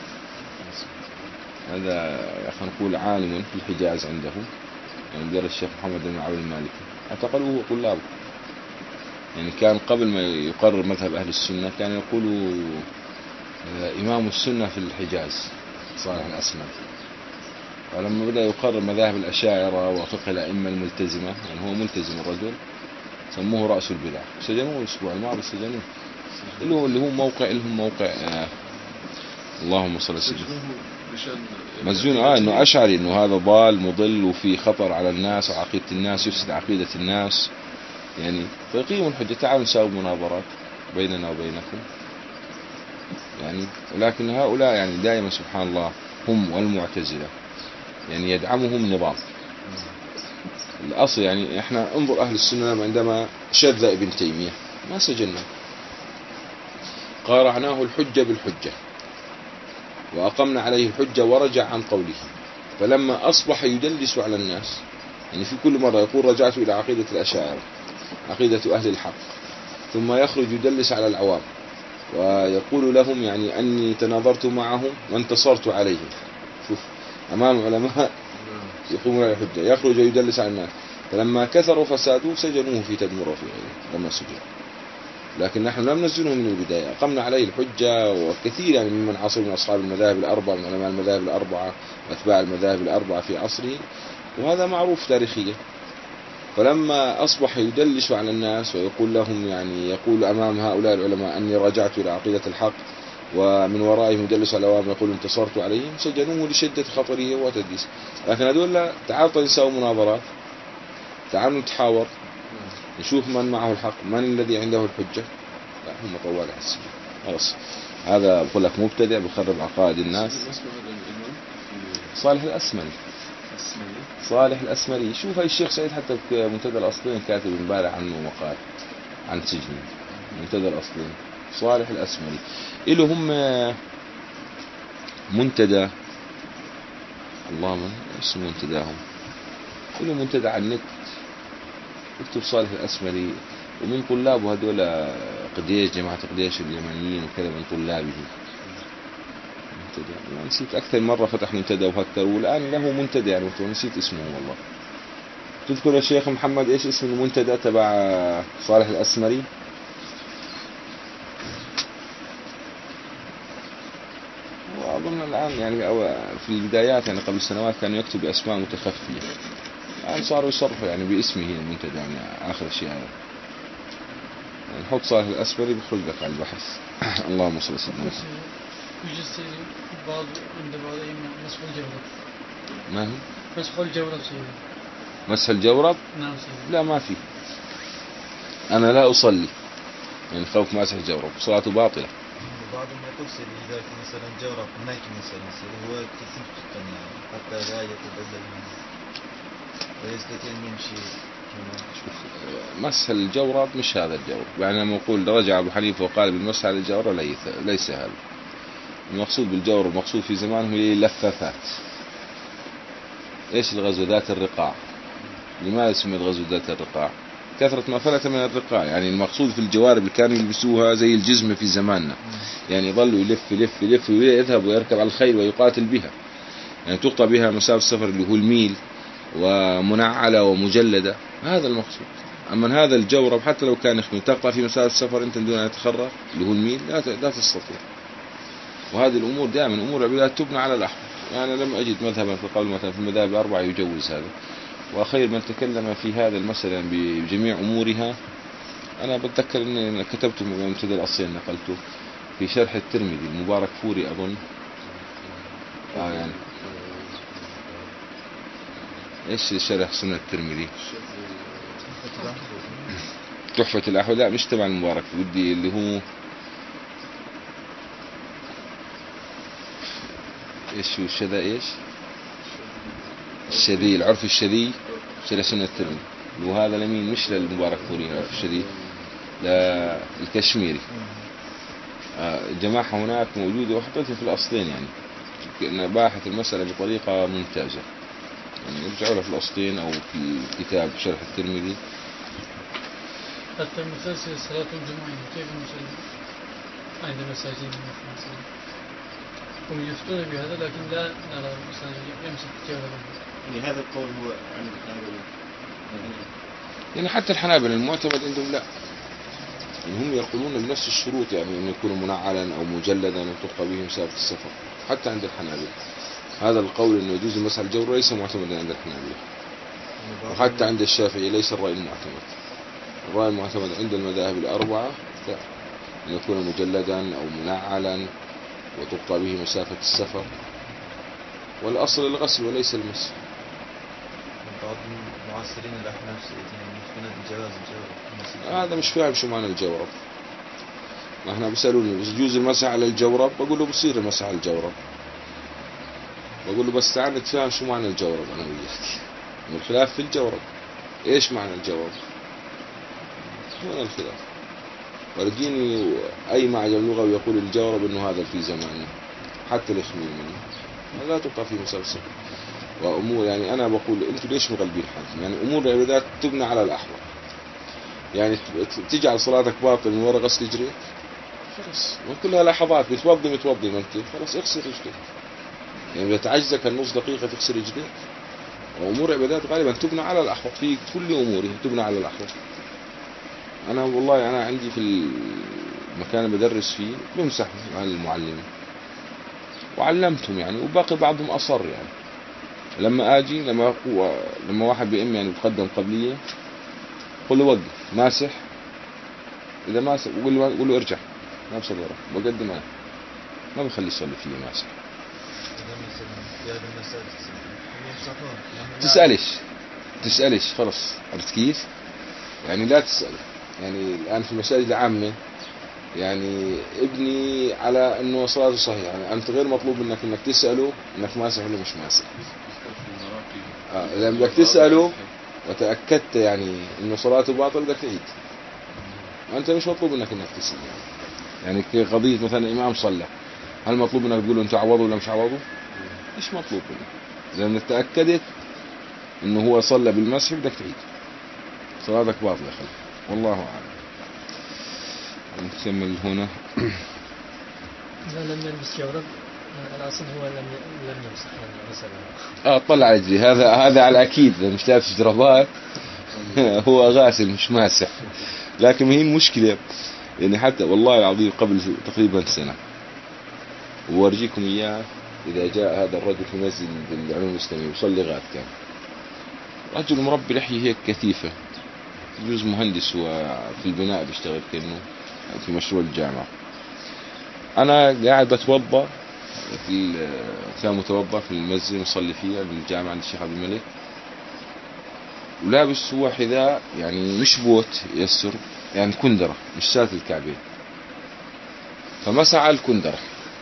هذا خلينا نقول عالم في الحجاز عندهم يعني مدير الشيخ محمد بن علوي المالكي، اعتقلوه طلابه. يعني كان قبل ما يقرر مذهب أهل السنة كان يقولوا إمام السنة في الحجاز صالح الأسمري، ولما بدأ يقرر مذاهب الأشاعرة وفقه الأئمة الملتزمة يعني هو ملتزم الرجل سموه رأس البدع، سجنوه الأسبوع الماضي سجنوه اللي هو اللي هو موقع لهم موقع آه اللهم صل على سيدنا مسجون اه انه اشعري انه هذا ضال مضل وفي خطر على الناس وعقيدة الناس يفسد عقيدة الناس يعني، فيقيموا الحجة تعالوا نساوي مناظرات بيننا وبينكم يعني. ولكن هؤلاء يعني دائما سبحان الله هم والمعتزلة يعني يدعمهم نظام الأصل يعني إحنا انظر أهل السنة عندما شذ ابن تيمية ما سجناه، قارعناه الحجة بالحجة وأقمنا عليه الحجة ورجع عن قوله، فلما أصبح يدلس على الناس يعني في كل مرة يقول رجعت إلى عقيدة الأشاعرة عقيدة أهل الحق، ثم يخرج يدلس على العوام ويقول لهم يعني أني تناظرت معهم وانتصرت عليهم. شوف أمام علماء يقومون على الحجة، يخرج ويدلس على الناس، فلما كثروا فسادوا سجنوه في تدمر في غيره لما سجن. لكن نحن لم نسجنه من البداية، أقمنا عليه الحجة، وكثير يعني ممن عصر من أصحاب المذاهب الأربعة من علماء المذاهب الأربعة وأتباع المذاهب الأربعة في عصره، وهذا معروف تاريخيا. فلما أصبح يدلس على الناس ويقول لهم يعني يقول أمام هؤلاء العلماء أني رجعت إلى عقيدة الحق، ومن ورائهم يدلس على العوام يقول انتصرت عليهم، سجنوه لشدة خطره وتدليس. لكن هذول تعالوا نسوي مناظرات، تعالوا نتحاور نشوف من معه الحق، من الذي عنده الحجة. لا هم طوال السجن خلاص. هذا بقول لك مبتدع بخرب عقائد الناس. صالح الأسمري صالح الأسمري شوف هاي الشيخ سعيد حتى في منتدى الأصلين كاتب امبارح عنه مقال عن سجنه، منتدى الأصلين صالح الأسمري. إله هم منتدى اللهم اسمه منتداهم، إله منتدى على النت اكتب صالح الأسمري، ومن طلابه هذول قديش جماعة قديش اليمنيين وكذا من طلابه منتدى. أنا نسيت أكثر مرة فتح منتدى وهكر، والآن له منتدى يعني نسيت اسمه والله. تذكر يا شيخ محمد إيش اسم المنتدى تبع صالح الأسمري؟ وأظن الآن يعني في البدايات يعني قبل سنوات كانوا يكتب بأسماء متخفية، الآن صاروا يصرفوا يعني باسمه المنتدى يعني آخر شيء هذا. يعني نحط صالح الأسمري بيخرج لك على البحث. اللهم صل وسلم. يوجد بعض عند بعض مسح الجورب. ما هو؟ مسح الجورب سيدي. مسح الجورب؟ نعم سيدي. لا ما في. أنا لا أصلي يعني خوف مسح الجورب، صلاته باطلة. بعضهم يقول سيدي إذا مثلا جورب هناك مثلا سيدي هو كثير جدا يعني حتى لا يتبدل منه ويستطيع أن يمشي. مسح الجورب مش هذا الجورب، يعني لما يقول رجع أبو حنيفة وقال بالمسح على الجورب ليس هذا المقصود بالجورب. المقصود في زمانهم هي لفافات. ايش الغزو ذات الرقاع؟ لماذا سميت غزو ذات الرقاع؟ كثرة ما فلت من الرقاع، يعني المقصود في الجوارب اللي كانوا يلبسوها زي الجزمة في زماننا، يعني يظلوا يلف يلف يلف ويذهب ويركب على الخيل ويقاتل بها، يعني تقطع بها مسافة السفر اللي هو الميل، ومنعلة ومجلدة، هذا المقصود. أما هذا الجورب حتى لو كان يخمي تقطع في مسافة السفر أنت دون أن يتخرج اللي هو الميل لا لا تستطيع. وهذه الأمور دائما أمور العبادات تبنى على الأحوال. يعني لم أجد مذهبا في القول مثلا في المذاهب الأربعة يجوز هذا، وخير من تكلم في هذا المسألة بجميع أمورها. أنا بتذكر أن كتبت من منتدى الأصلين نقلته في شرح الترمذي المبارك فوري أظن. آه يعني إيش شرح سنة الترمذي؟ تحفة الأحوال. لا مش تبع المبارك، ودي اللي هو ايش هو الشذا ايش الشذي العرف الشذي شرح سنة الترمذي، وهذا لمين مش للمبارك فوري العرف الشذي للكشميري. جماعة هناك موجودة وحطيتها في الأصلين، يعني باحث المسألة بطريقة ممتازة، يعني يرجعوا لها في الأصلين أو في كتاب شرح الترمذي. حتى مسلسل صلاة الجمعة كيف نصلي عند مساجين مثلا هم يفتون بهذا، لكن لا نرى مثلا يمسك جوهرا. يعني هذا القول هو عند الحنابلة، يعني حتى الحنابلة المعتمد عندهم لا، يعني هم يقولون بنفس الشروط، يعني أن يكون منعلا أو مجلدا وتبقى به مسافة السفر. حتى عند الحنابلة هذا القول أنه يجوز مسح الجور ليس معتمدا عند الحنابلة، وحتى عند الشافعي ليس الرأي المعتمد. الرأي المعتمد عند المذاهب الأربعة لا، أن يكون مجلدا أو منعلا وتبقى به مسافة السفر، والأصل الغسل وليس المسح. بعض المعاصرين الأحناف يفتون بجواز الجورب. هذا مش فاهم شو معنى الجورب. ما احنا بيسألوني بس يجوز المسح على الجورب، بقول له بصير المسح على الجورب، بقول له بس تعال نتفاهم شو معنى الجورب أنا وياك، والخلاف في الجورب. إيش معنى الجواب؟ هنا الخلاف. ورجيني أي معجم لغوي يقول الجورب إنه هذا في زماننا، حتى الإخميمي لا تبقى في مسلسل. وأمور يعني أنا بقول أنتوا ليش مغلبين حالكم؟ يعني أمور العبادات تبنى على الأحوال. يعني تجعل صلاتك باطل من وراء غسل رجليك، خلاص كلها لحظات، بتوضي متوضي ما أنت خلاص اغسل رجليك. يعني بتعجزك النص دقيقة تغسل رجليك. وأمور العبادات غالبا تبنى على الأحوال، في كل أمورها تبنى على الأحوال. أنا والله أنا عندي في المكان اللي بدرس فيه بمسح مع المعلمين وعلمتهم يعني، وباقي بعضهم أصر يعني. لما أجي لما لما واحد بيئم يعني بتقدم قبلية قل له وقف ماسح، إذا ماسح قول له قول له ارجع ما بصير ورا، بقدم أنا ما بخلي يصلي فيه ماسح. تسألش تسألش خلاص، عرفت كيف؟ يعني لا تسأل. يعني الآن في المساجد العامة يعني ابني على انه صلاته صحيحه، يعني انت غير مطلوب منك انك تساله انك ماسح ولا مش ماسح. اه اذا بدك تساله وتاكدت يعني انه صلاته باطل بدك تعيد. وانت مش مطلوب منك انك تسال يعني. يعني قضيه مثلا امام صلى، هل مطلوب انك تقول له انت عوضه ولا مش عوضه؟ مش مطلوب منك. اذا انك تاكدت انه هو صلى بالمسح بدك تعيد، صلاتك باطله خلف. والله اعلم. نكمل هنا. لا لم يلبس جورب الأصل هو لم لم يمسح مثلا. اه اطلع على رجلي، هذا هذا على اكيد مش لابس جرابات هو غاسل مش ماسح. لكن هي المشكله يعني حتى والله العظيم قبل تقريبا سنه وورجيكم اياه، اذا جاء هذا الرجل في مسجد العلوم الاسلاميه يصلي غاد، كان رجل مربي لحيه هيك كثيفه، يجوز مهندس وفي البناء بيشتغل كأنه في مشروع الجامعة. أنا قاعد بتوضأ في كان متوضأ في المسجد مصلي فيها بالجامعة عند الشيخ عبد الملك، ولابس هو حذاء يعني مش بوت يسر يعني كندرة مش سالت الكعبين، فمسح الكندرة.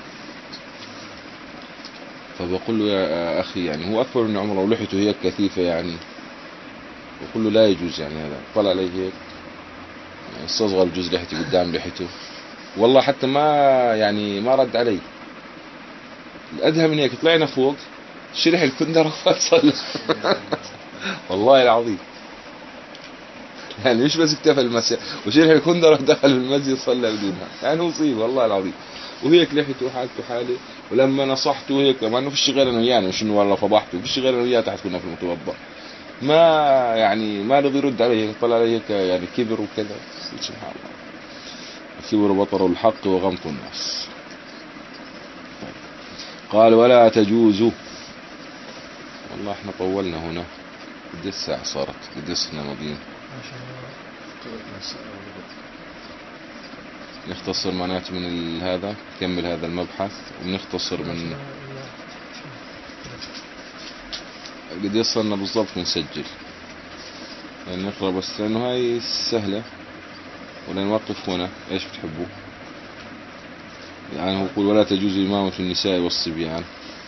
فبقول له يا أخي يعني هو أكبر من عمره ولحيته هي كثيفة يعني، وقل له لا يجوز يعني هذا. طلع عليه هيك يعني استصغر جزء لحيته قدام لحيته، والله حتى ما يعني ما رد علي. الأدهى من هيك طلعنا فوق شرح الكندرة وصلى والله العظيم يعني مش بس اكتفى المسح وشرح الكندرة ودخل في المسجد صلى بدونها، يعني مصيبة والله العظيم. وهيك لحيته حالته حاله. ولما نصحته هيك ما انه فيش غير انه يعني مش انه والله فضحته، فيش غير انه وياه تحت كنا في المتوضأ، ما يعني ما رضي يرد عليه، طلع عليه يعني كبر وكذا. سبحان الله، كبر بطر الحق وغمط الناس. قال ولا تجوز. والله احنا طولنا هنا، قد الساعة صارت، قد احنا ماضيين. نختصر معناته من هذا، نكمل هذا المبحث ونختصر من قد يصلنا بالضبط ونسجل يعني نقرأ بس لأنه هاي سهلة. ولا نوقف هنا؟ ايش بتحبوا؟ يعني هو يقول ولا تجوز إمامة النساء والصبيان.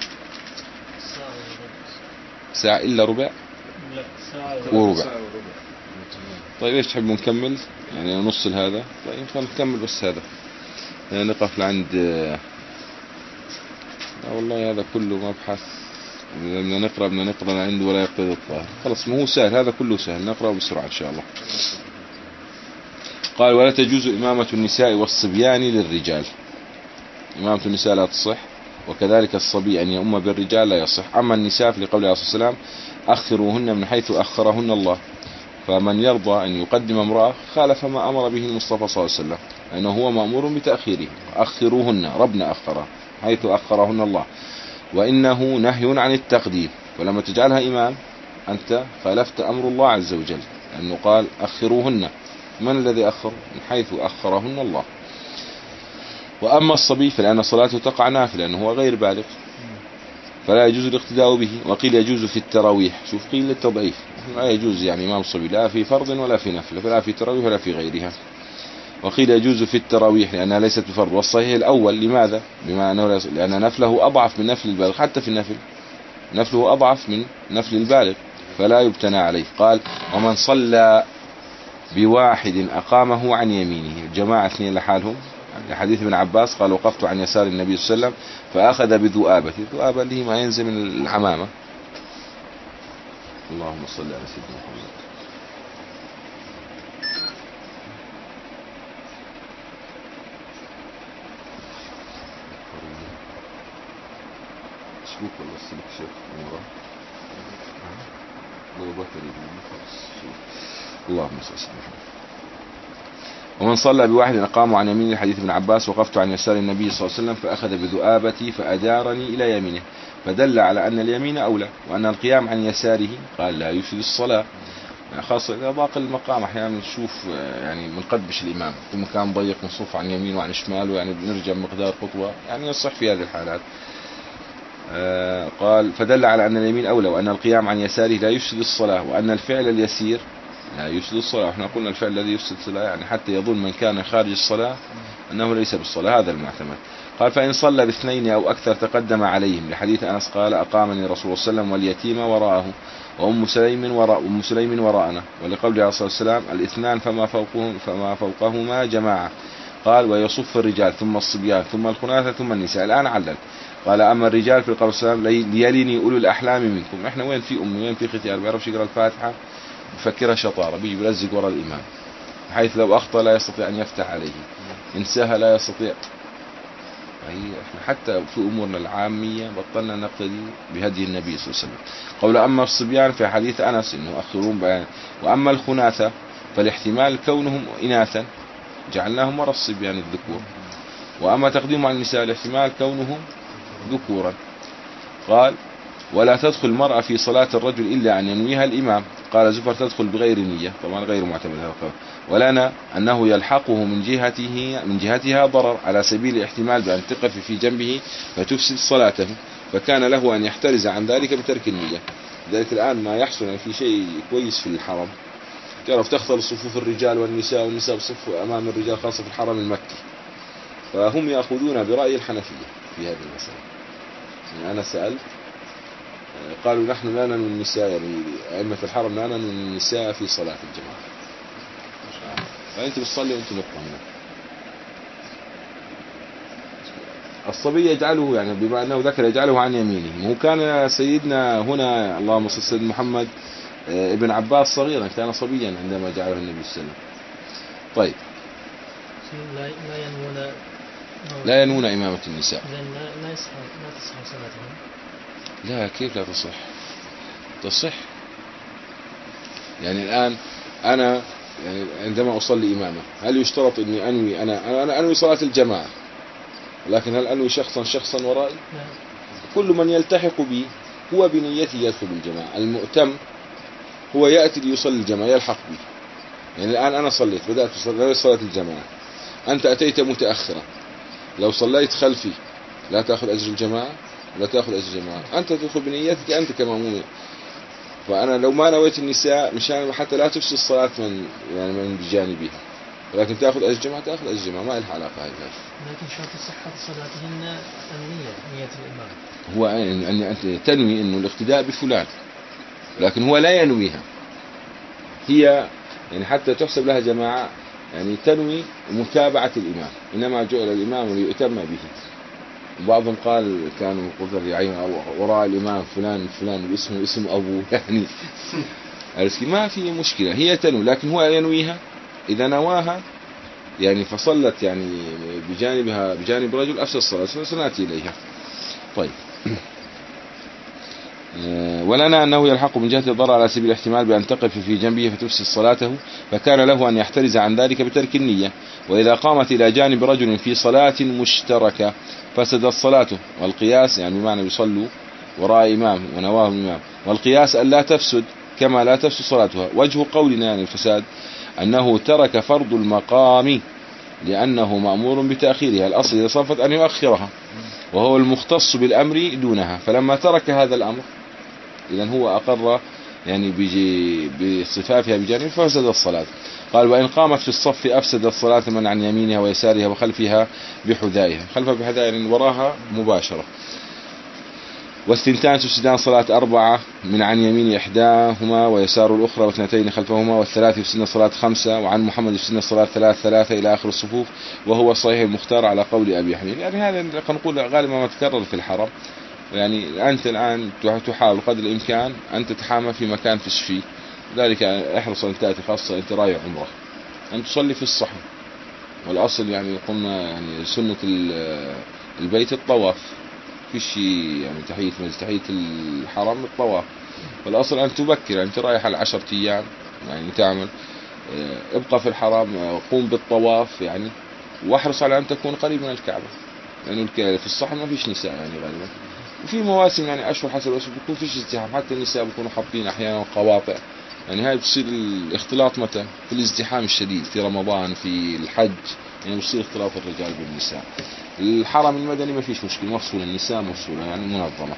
ساعة إلا ربع؟ لا ساعة وربع. طيب ايش تحبوا نكمل يعني نص هذا؟ طيب نكمل بس هذا يعني نقف لعند. لا والله هذا كله مبحث بدنا نقرأ بدنا نقرأ عنده ولا يقتضي الطاهر. خلص ما هو سهل، هذا كله سهل، نقرأ بسرعة إن شاء الله. قال ولا تجوز إمامة النساء والصبيان للرجال. إمامة النساء لا تصح، وكذلك الصبي أن يؤم بالرجال لا يصح. أما النساء لقول عليه الصلاة والسلام أخروهن من حيث أخرهن الله، فمن يرضى أن يقدم امرأة خالف ما أمر به المصطفى صلى الله عليه وسلم، لأنه هو مأمور بتأخيره. أخروهن ربنا أخره حيث أخرهن الله، وإنه نهي عن التقديم. ولما تجعلها إمام أنت خالفت أمر الله عز وجل، لأنه قال أخروهن. من الذي أخر؟ من حيث أخرهن الله. وأما الصبي فلأن صلاته تقع نافلة لأنه هو غير بالغ، فلا يجوز الاقتداء به. وقيل يجوز في التراويح، شوف قيل للتضعيف، لا يجوز يعني إمام صبي لا في فرض ولا في نفل، فلا في تراويح ولا في غيرها. وقيل يجوز في التراويح لأنها ليست بفرض، والصحيح الأول. لماذا؟ بما أنه لأن نفله أضعف من نفل البالغ، حتى في النفل نفله أضعف من نفل البالغ. فلا يبتنى عليه. قال ومن صلى بواحد أقامه عن يمينه، جماعة اثنين لحالهم، حديث ابن عباس قال وقفت عن يسار النبي صلى الله عليه وسلم فأخذ بذؤابة، الذؤابة اللي هي ما ينزل من العمامة. اللهم صل على سيدنا محمد. سلوك ولا سلوك شيخ عمره لو بطري اللهم صل على محمد. ومن صلى بواحد أقامه عن يمينه، حديث ابن عباس وقفت عن يسار النبي صلى الله عليه وسلم فأخذ بذؤابتي فأدارني إلى يمينه، فدل على أن اليمين أولى، وأن القيام عن يساره قال لا يفسد الصلاة، يعني خاصة إذا ضاق المقام أحيانا نشوف يعني بنقدبش الإمام في مكان ضيق نصف عن يمين وعن شمال، ويعني بنرجع مقدار خطوة، يعني يصح في هذه الحالات. آه قال فدل على أن اليمين أولى، وأن القيام عن يساره لا يفسد الصلاة، وأن الفعل اليسير لا يفسد الصلاة. احنا قلنا الفعل الذي يفسد الصلاة يعني حتى يظن من كان خارج الصلاة أنه ليس بالصلاة، هذا المعتمد. قال فإن صلى باثنين أو أكثر تقدم عليهم، لحديث أنس قال أقامني رسول الله صلى الله عليه وسلم واليتيم وراءه وأم سليم وراء أم سليم وراءنا، ولقوله عليه الصلاة والسلام الاثنان فما فوقهم فما فوقهما جماعة. قال ويصف الرجال ثم الصبيان ثم الخناثة ثم النساء. الآن علل قال أما الرجال في القول السلام ليليني أولو الأحلام منكم. احنا وين في أم وين في ختيار بيعرفش يقرأ الفاتحة بفكرها شطارة، بيجي بيلزق وراء الإمام بحيث لو أخطأ لا يستطيع أن يفتح عليه، إن سهى لا يستطيع. احنا حتى في أمورنا العامية بطلنا نقتدي بهدي النبي صلى الله عليه وسلم. قول أما الصبيان في حديث أنس إنه أخرون بيان، وأما الخناثة فالاحتمال كونهم إناثا جعلناهم وراء الصبيان الذكور، وأما تقديم على النساء الاحتمال كونهم ذكورا. قال ولا تدخل المرأة في صلاة الرجل إلا أن ينويها الإمام. قال زفر تدخل بغير نية، طبعا غير معتمد هذا القول. ولنا أنه يلحقه من جهته من جهتها ضرر على سبيل الاحتمال بأن تقف في جنبه فتفسد صلاته، فكان له أن يحترز عن ذلك بترك النية. ذلك الآن ما يحصل يعني في شيء كويس في الحرم، تعرف تختلط صفوف الرجال والنساء، والنساء بصفوا أمام الرجال خاصة في الحرم المكي، فهم يأخذون برأي الحنفية في هذه المسألة. يعني أنا سألت قالوا نحن لا ننوي النساء، يعني أئمة الحرم لا ننوي النساء في صلاة الجماعة، فأنت بتصلي وأنت مطمئنة. الصبي يجعله يعني بما أنه ذكر يجعله عن يمينه، هو كان سيدنا هنا اللهم صل سيدنا محمد ابن عباس صغيرا، كان صبيا عندما جعله النبي صلى الله عليه وسلم. طيب لا لا ينوون لا ينوون إمامة النساء، لا لا يصح لا تصح صلاتهم. لا كيف لا تصح؟ تصح. يعني الآن أنا يعني عندما أصلي إمامة هل يشترط أني أنوي أنا أنا أنوي صلاة الجماعة، لكن هل أنوي شخصا شخصا ورائي؟ لا. كل من يلتحق بي هو بنيته يدخل الجماعة. المؤتم هو يأتي ليصلي الجماعة يلحق بي. يعني الآن أنا صليت بدأت صلاة الجماعة، أنت أتيت متأخرا، لو صليت خلفي لا تأخذ أجر الجماعة، لا تأخذ أجر الجماعة، أنت تدخل بنيتك أنت كمأموم. فأنا لو ما نويت النساء مشان حتى لا تفسد الصلاة من يعني من بجانبها، ولكن تأخذ أجر الجماعة تأخذ أجر الجماعة، ما لها علاقة هذه. لكن شرط صحة صلاتهن النية، نية الإمام. هو أن أنت تنوي إنه الاقتداء بفلان، لكن هو لا ينويها، هي يعني حتى تحسب لها جماعة، يعني تنوي متابعة الإمام، إنما جعل الإمام ليؤتم به. وبعضهم قال كانوا قلت الرعاية وراء الإمام فلان فلان اسمه اسم أبوه، يعني ما في مشكلة، هي تنوي، لكن هو ينويها. إذا نواها يعني فصلت يعني بجانبها بجانب رجل أفسد الصلاة، سنأتي إليها. طيب ولنا أنه يلحق من جهة الضرر على سبيل الاحتمال بأن تقف في جنبه فتفسد صلاته، فكان له أن يحترز عن ذلك بترك النية. وإذا قامت إلى جانب رجل في صلاة مشتركة فسدت صلاته. والقياس يعني بمعنى يصلوا وراء إمام ونواه الإمام، والقياس أن لا تفسد كما لا تفسد صلاتها. وجه قولنا يعني الفساد أنه ترك فرض المقام لأنه مأمور بتأخيرها، الأصل إذا صفت أن يؤخرها، وهو المختص بالأمر دونها، فلما ترك هذا الأمر إذن هو أقر يعني بصفافها بجانب ففسد الصلاة. قال وإن قامت في الصف أفسد الصلاة من عن يمينها ويسارها وخلفها بحذائها، خلفها بحذائها يعني وراها مباشرة. والثنتان تفسدان صلاة أربعة من عن يمين إحداهما ويسار الأخرى واثنتين خلفهما، والثلاث يفسدن صلاة خمسة، وعن محمد يفسدن صلاة ثلاث ثلاثة إلى آخر الصفوف، وهو صحيح المختار على قول أبي حنيفة. يعني هذا نقول غالبا ما تكرر في الحرم. يعني أنت الآن تحاول قدر الإمكان أن تتحامى في مكان فيش فيه، ذلك احرص أن تأتي خاصة أنت رايح عمره أن تصلي في الصحن. والأصل يعني قلنا يعني سنة البيت الطواف، في شيء يعني تحية تحية الحرم الطواف. والأصل أن تبكر، أنت رايح على عشرة أيام يعني تعمل ابقى في الحرم، قوم بالطواف يعني، واحرص على أن تكون قريب من الكعبة، لأنه يعني في الصحن ما فيش نساء يعني غالبا. وفي مواسم يعني أشهر حسب الأشهر بيكون فيش ازدحام، حتى النساء بيكونوا حاطين أحيانا قواطع. يعني هاي بتصير الاختلاط متى؟ في الازدحام الشديد في رمضان، في الحج، يعني بصير اختلاط الرجال بالنساء. الحرم المدني ما فيش مشكلة، مفصول النساء مفصولة يعني منظمة.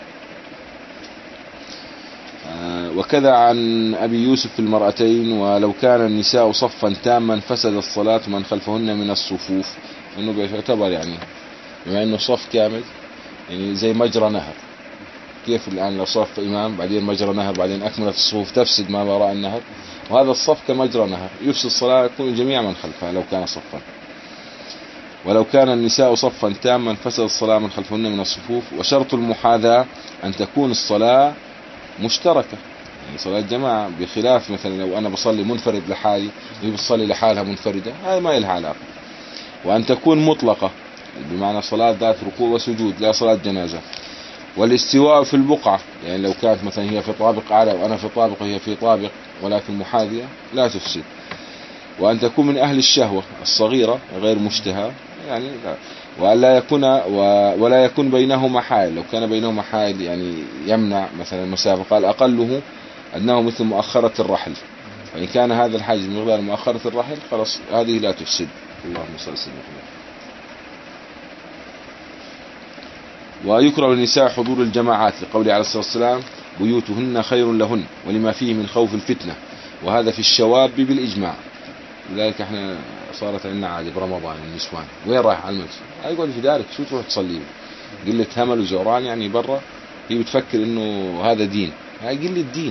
آه وكذا عن أبي يوسف في المرأتين، ولو كان النساء صفا تاما فسد الصلاة من خلفهن من الصفوف. انه بيعتبر يعني بما انه صف كامل يعني زي مجرى نهر. كيف الآن لو صف إمام بعدين مجرى نهر بعدين أكملت الصفوف تفسد ما وراء النهر، وهذا الصف كمجرى نهر يفسد الصلاة يكون جميع من خلفها لو كان صفا. ولو كان النساء صفا تاما فسد الصلاة من خلفهن من الصفوف. وشرط المحاذاة أن تكون الصلاة مشتركة، يعني صلاة جماعة، بخلاف مثلا لو أنا بصلي منفرد لحالي وهي بتصلي لحالها منفردة، هذا ما لها علاقة. وأن تكون مطلقة بمعنى صلاة ذات ركوع وسجود لا صلاة جنازة. والاستواء في البقعة، يعني لو كانت مثلا هي في طابق أعلى وأنا في طابق وهي في طابق ولكن محاذية لا تفسد. وأن تكون من أهل الشهوة الصغيرة غير مشتهى يعني لا. ولا يكون ولا يكون بينهما حائل، لو كان بينهما حائل يعني يمنع مثلا المسافة، قال أقله أنه مثل مؤخرة الرحل، فإن كان هذا الحاجز من مقدار مؤخرة الرحل خلاص هذه لا تفسد. اللهم صل وسلم. ويكره للنساء حضور الجماعات لقوله عليه الصلاة والسلام بيوتهن خير لهن ولما فيه من خوف الفتنة، وهذا في الشواب بالإجماع. لذلك احنا صارت عندنا عادة برمضان النسوان وين رايح على المسجد يقعد في دارك شو تروح تصلي قلة همل وزوران يعني برا، هي بتفكر انه هذا دين، هاي قلة دين.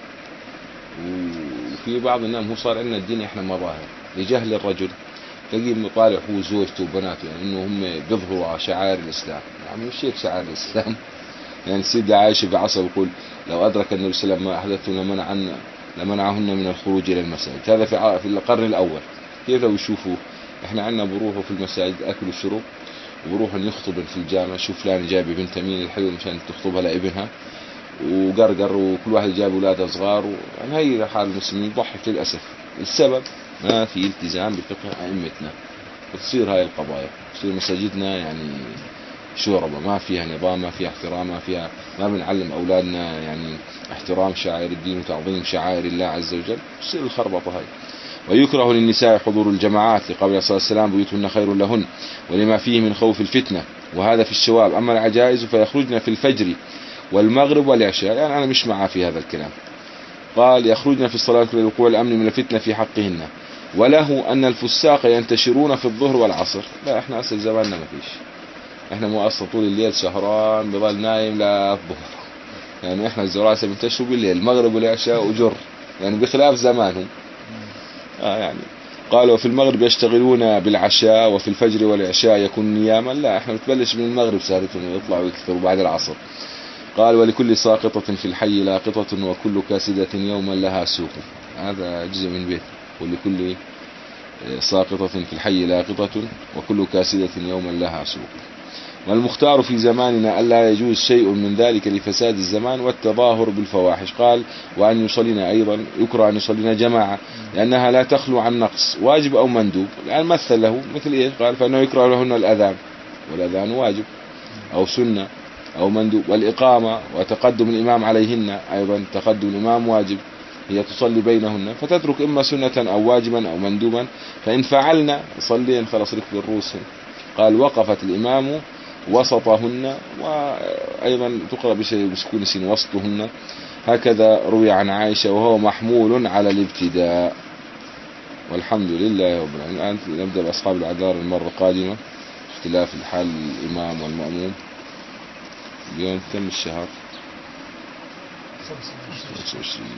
وفي بعض الناس هو صار عندنا الدين احنا مظاهر لجهل الرجل، تلاقيه مطالع هو زوجته وبناته يعني انه هم بيظهروا شعائر الاسلام، يعني مش هيك شعائر الاسلام. يعني السيدة عائشة في عصر يقول لو ادرك النبي صلى الله عليه وسلم ما احدثه لمنعن لمنعهن من الخروج الى المساجد. هذا في في القرن الاول. كيف لو يشوفوا احنا عندنا بروحوا في المساجد اكل وشرب، وبروحوا يخطبن في الجامع، شوف فلان جايب بنت مين الحلوه مشان تخطبها لابنها، وقرقر وكل واحد جايب اولادها صغار، يعني هي حال المسلمين ضحك للاسف. السبب ما في التزام بفقه ائمتنا، وتصير هاي القضايا، تصير مساجدنا يعني شوربة ما فيها نظام، ما فيها احترام، ما فيها ما بنعلم أولادنا يعني احترام شعائر الدين وتعظيم شعائر الله عز وجل، تصير الخربطة هاي. ويكره للنساء حضور الجماعات لقول عليه الصلاة والسلام بيوتهن خير لهن ولما فيه من خوف الفتنة، وهذا في الشواب. أما العجائز فيخرجن في الفجر والمغرب والعشاء، يعني أنا مش معاه في هذا الكلام. قال يخرجن في الصلاة لوقوع الأمن من الفتنة في حقهن. وله أن الفساق ينتشرون في الظهر والعصر. لا احنا أصل زماننا ما فيش، احنا مو اصلا طول الليل سهران بظل نايم لا الظهر، يعني احنا الزراسة بنتشروا بالليل المغرب والعشاء وجر، يعني بخلاف زمانهم. آه يعني قال وفي المغرب يشتغلون بالعشاء وفي الفجر والعشاء يكون نياما. لا احنا بتبلش من المغرب سهرتهم ويطلعوا يكثروا بعد العصر. قال ولكل ساقطة في الحي لاقطة وكل كاسدة يوما لها سوق. هذا جزء من بيت ولكل ساقطة في الحي لاقطة وكل كاسدة يوما لها سوق. والمختار في زماننا ألا يجوز شيء من ذلك لفساد الزمان والتظاهر بالفواحش. قال وأن يصلينا أيضا يكره أن يصلينا جماعة لأنها لا تخلو عن نقص واجب أو مندوب. الآن مثل له مثل إيه؟ قال فإنه يكره لهن الأذان، والأذان واجب أو سنة أو مندوب، والإقامة وتقدم الإمام عليهن أيضا تقدم الإمام واجب، هي تصلي بينهن فتترك إما سنة أو واجبا أو مندوبا، فإن فعلنا صلين خلاص ركب الروس. قال وقفت الإمام وسطهن، وأيضا تقرأ بشيء بسكون سين وسطهن، هكذا روي عن عائشة وهو محمول على الابتداء. والحمد لله رب العالمين. الآن نبدأ بأصحاب الأعذار المرة القادمة، اختلاف الحال الإمام والمأموم. اليوم كم الشهر؟ خمسة خمسة وعشرين.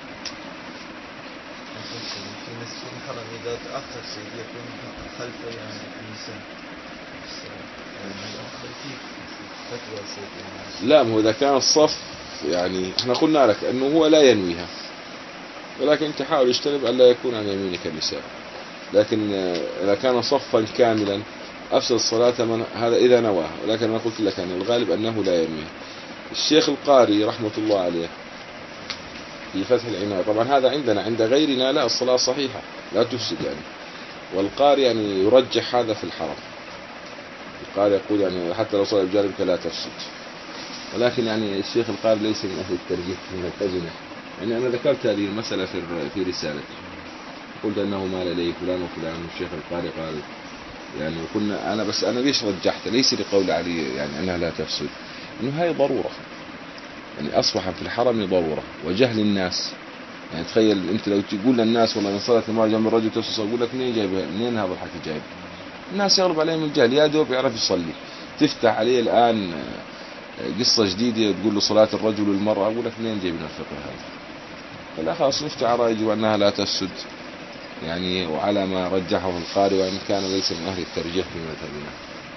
في مسجد الحرم إذا تأخر سيد يكون خلفه يعني النساء يعني أفضل فيك فتوى سيد. لا، ما هو إذا كان الصف يعني احنا قلنا لك أنه هو لا ينويها، ولكن أنت حاول اجتنب أن لا يكون عن يمينك النساء. لكن إذا كان صفا كاملا أفسد الصلاة من هذا إذا نواها، ولكن أنا قلت لك أن الغالب أنه لا ينويها. الشيخ القاري رحمة الله عليه في فتح العناية، طبعا هذا عندنا عند غيرنا لا، الصلاة صحيحة لا تفسد يعني، والقاري يعني يرجح هذا في الحرم. القاري يقول يعني حتى لو صلى بجانبك لا تفسد، ولكن يعني الشيخ القاري ليس من أهل الترجيح في مذهبنا. يعني أنا ذكرت هذه المسألة في في رسالتي، قلت أنه مال إليه فلان وفلان، والشيخ القاري قال يعني، وكنا أنا بس أنا ليش رجحت؟ ليس لقول علي يعني أنها لا تفسد، إنه هاي ضرورة يعني، أصبح في الحرم ضرورة وجهل الناس. يعني تخيل أنت لو تقول للناس والله من صلاة المرأة جنب الرجل تفسد، أقول لك منين جايبها؟ منين هذا الحكي جايب؟ الناس يغلب عليهم الجهل، يا دوب يعرف يصلي. تفتح عليه الآن قصة جديدة تقول له صلاة الرجل والمرأة، أقول لك منين جايبين الفقه هذا؟ فلا خلاص نفتح على رأيه أنها لا تفسد يعني، وعلى ما رجحه القاري، وإن كان ليس من أهل الترجيح في مذهبنا.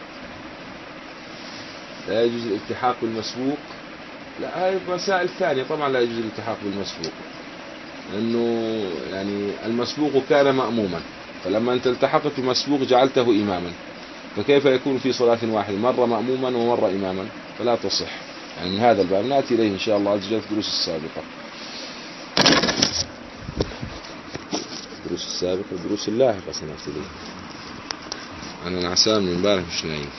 لا يجوز الالتحاق بالمسبوق، لا هاي مسائل ثانية. طبعا لا يجوز الالتحاق بالمسبوق، لأنه يعني المسبوق كان مأموما، فلما أنت التحقت بالمسبوق جعلته إماما، فكيف يكون في صلاة واحدة مرة مأموما ومرة إماما؟ فلا تصح. يعني من هذا الباب نأتي إليه إن شاء الله عز وجل في الدروس السابقة، الدروس السابقة الدروس اللاحقة سنأتي إليه. أنا نعسان من امبارح مش نايم.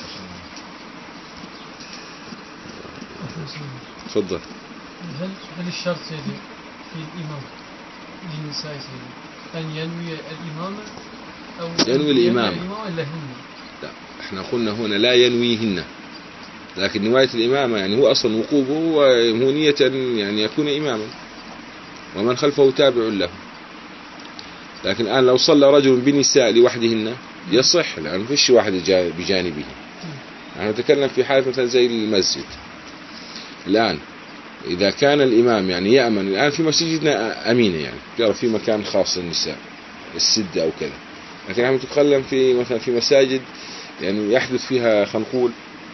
تفضل. هل هل الشرط سيدي في الإمام للنساء سيدي أن ينوي الإمامة أو ينوي الإمامة؟ ولا هن؟ لا، احنا قلنا هنا لا ينويهن، لكن نواية الإمامة يعني هو أصلا وقوفه هو نية يعني يكون إماما ومن خلفه تابع له. لكن الآن لو صلى رجل بنساء لوحدهن يصح، لأن فيش واحد بجانبه. نحن نتكلم في حالة مثلا زي المسجد الآن، إذا كان الإمام يعني يأمن. الآن في مسجدنا أمينة يعني، تعرف في مكان خاص للنساء السدة أو كذا، لكن نحن نتكلم في مثلا في مساجد يعني يحدث فيها خنقول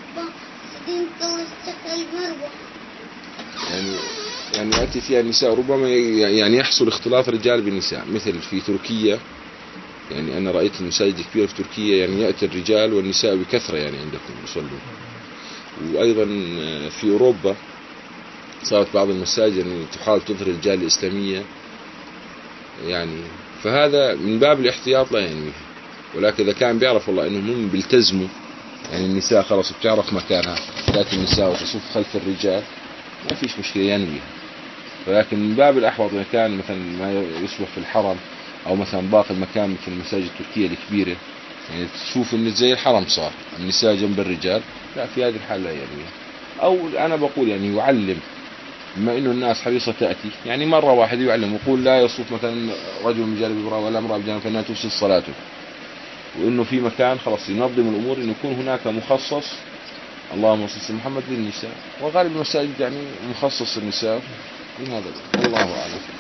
يعني يعني يأتي فيها النساء، ربما يعني يحصل اختلاط الرجال بالنساء، مثل في تركيا. يعني أنا رأيت المساجد كبيرة في تركيا، يعني يأتي الرجال والنساء بكثرة يعني عندكم يصلون. وأيضا في أوروبا صارت بعض المساجد يعني تحاول تظهر الجالية الإسلامية يعني، فهذا من باب الاحتياط لا ينويه. ولكن إذا كان بيعرف والله إنهم هم بيلتزموا يعني، النساء خلاص بتعرف مكانها، تأتي النساء وتصف خلف الرجال، ما فيش مشكلة ينوي. ولكن من باب الأحوط إذا كان مثلا ما يشبه في الحرم أو مثلا باقي المكان مثل المساجد التركية الكبيرة، يعني تشوف إن زي الحرم صار النساء جنب الرجال، لا في هذه الحالة لا ينوي. أو أنا بقول يعني يعلم، بما إنه الناس حريصة تأتي يعني مرة واحدة يعلم، يقول لا يصف مثلا رجل من جانب امرأة ولا امرأة بجانب، فإنها تفسد صلاته. وإنه في مكان خلاص ينظم الأمور، إنه يكون هناك مخصص اللهم صل محمد للنساء، وغالب المساجد يعني مخصص النساء من هذا. الله أعلم.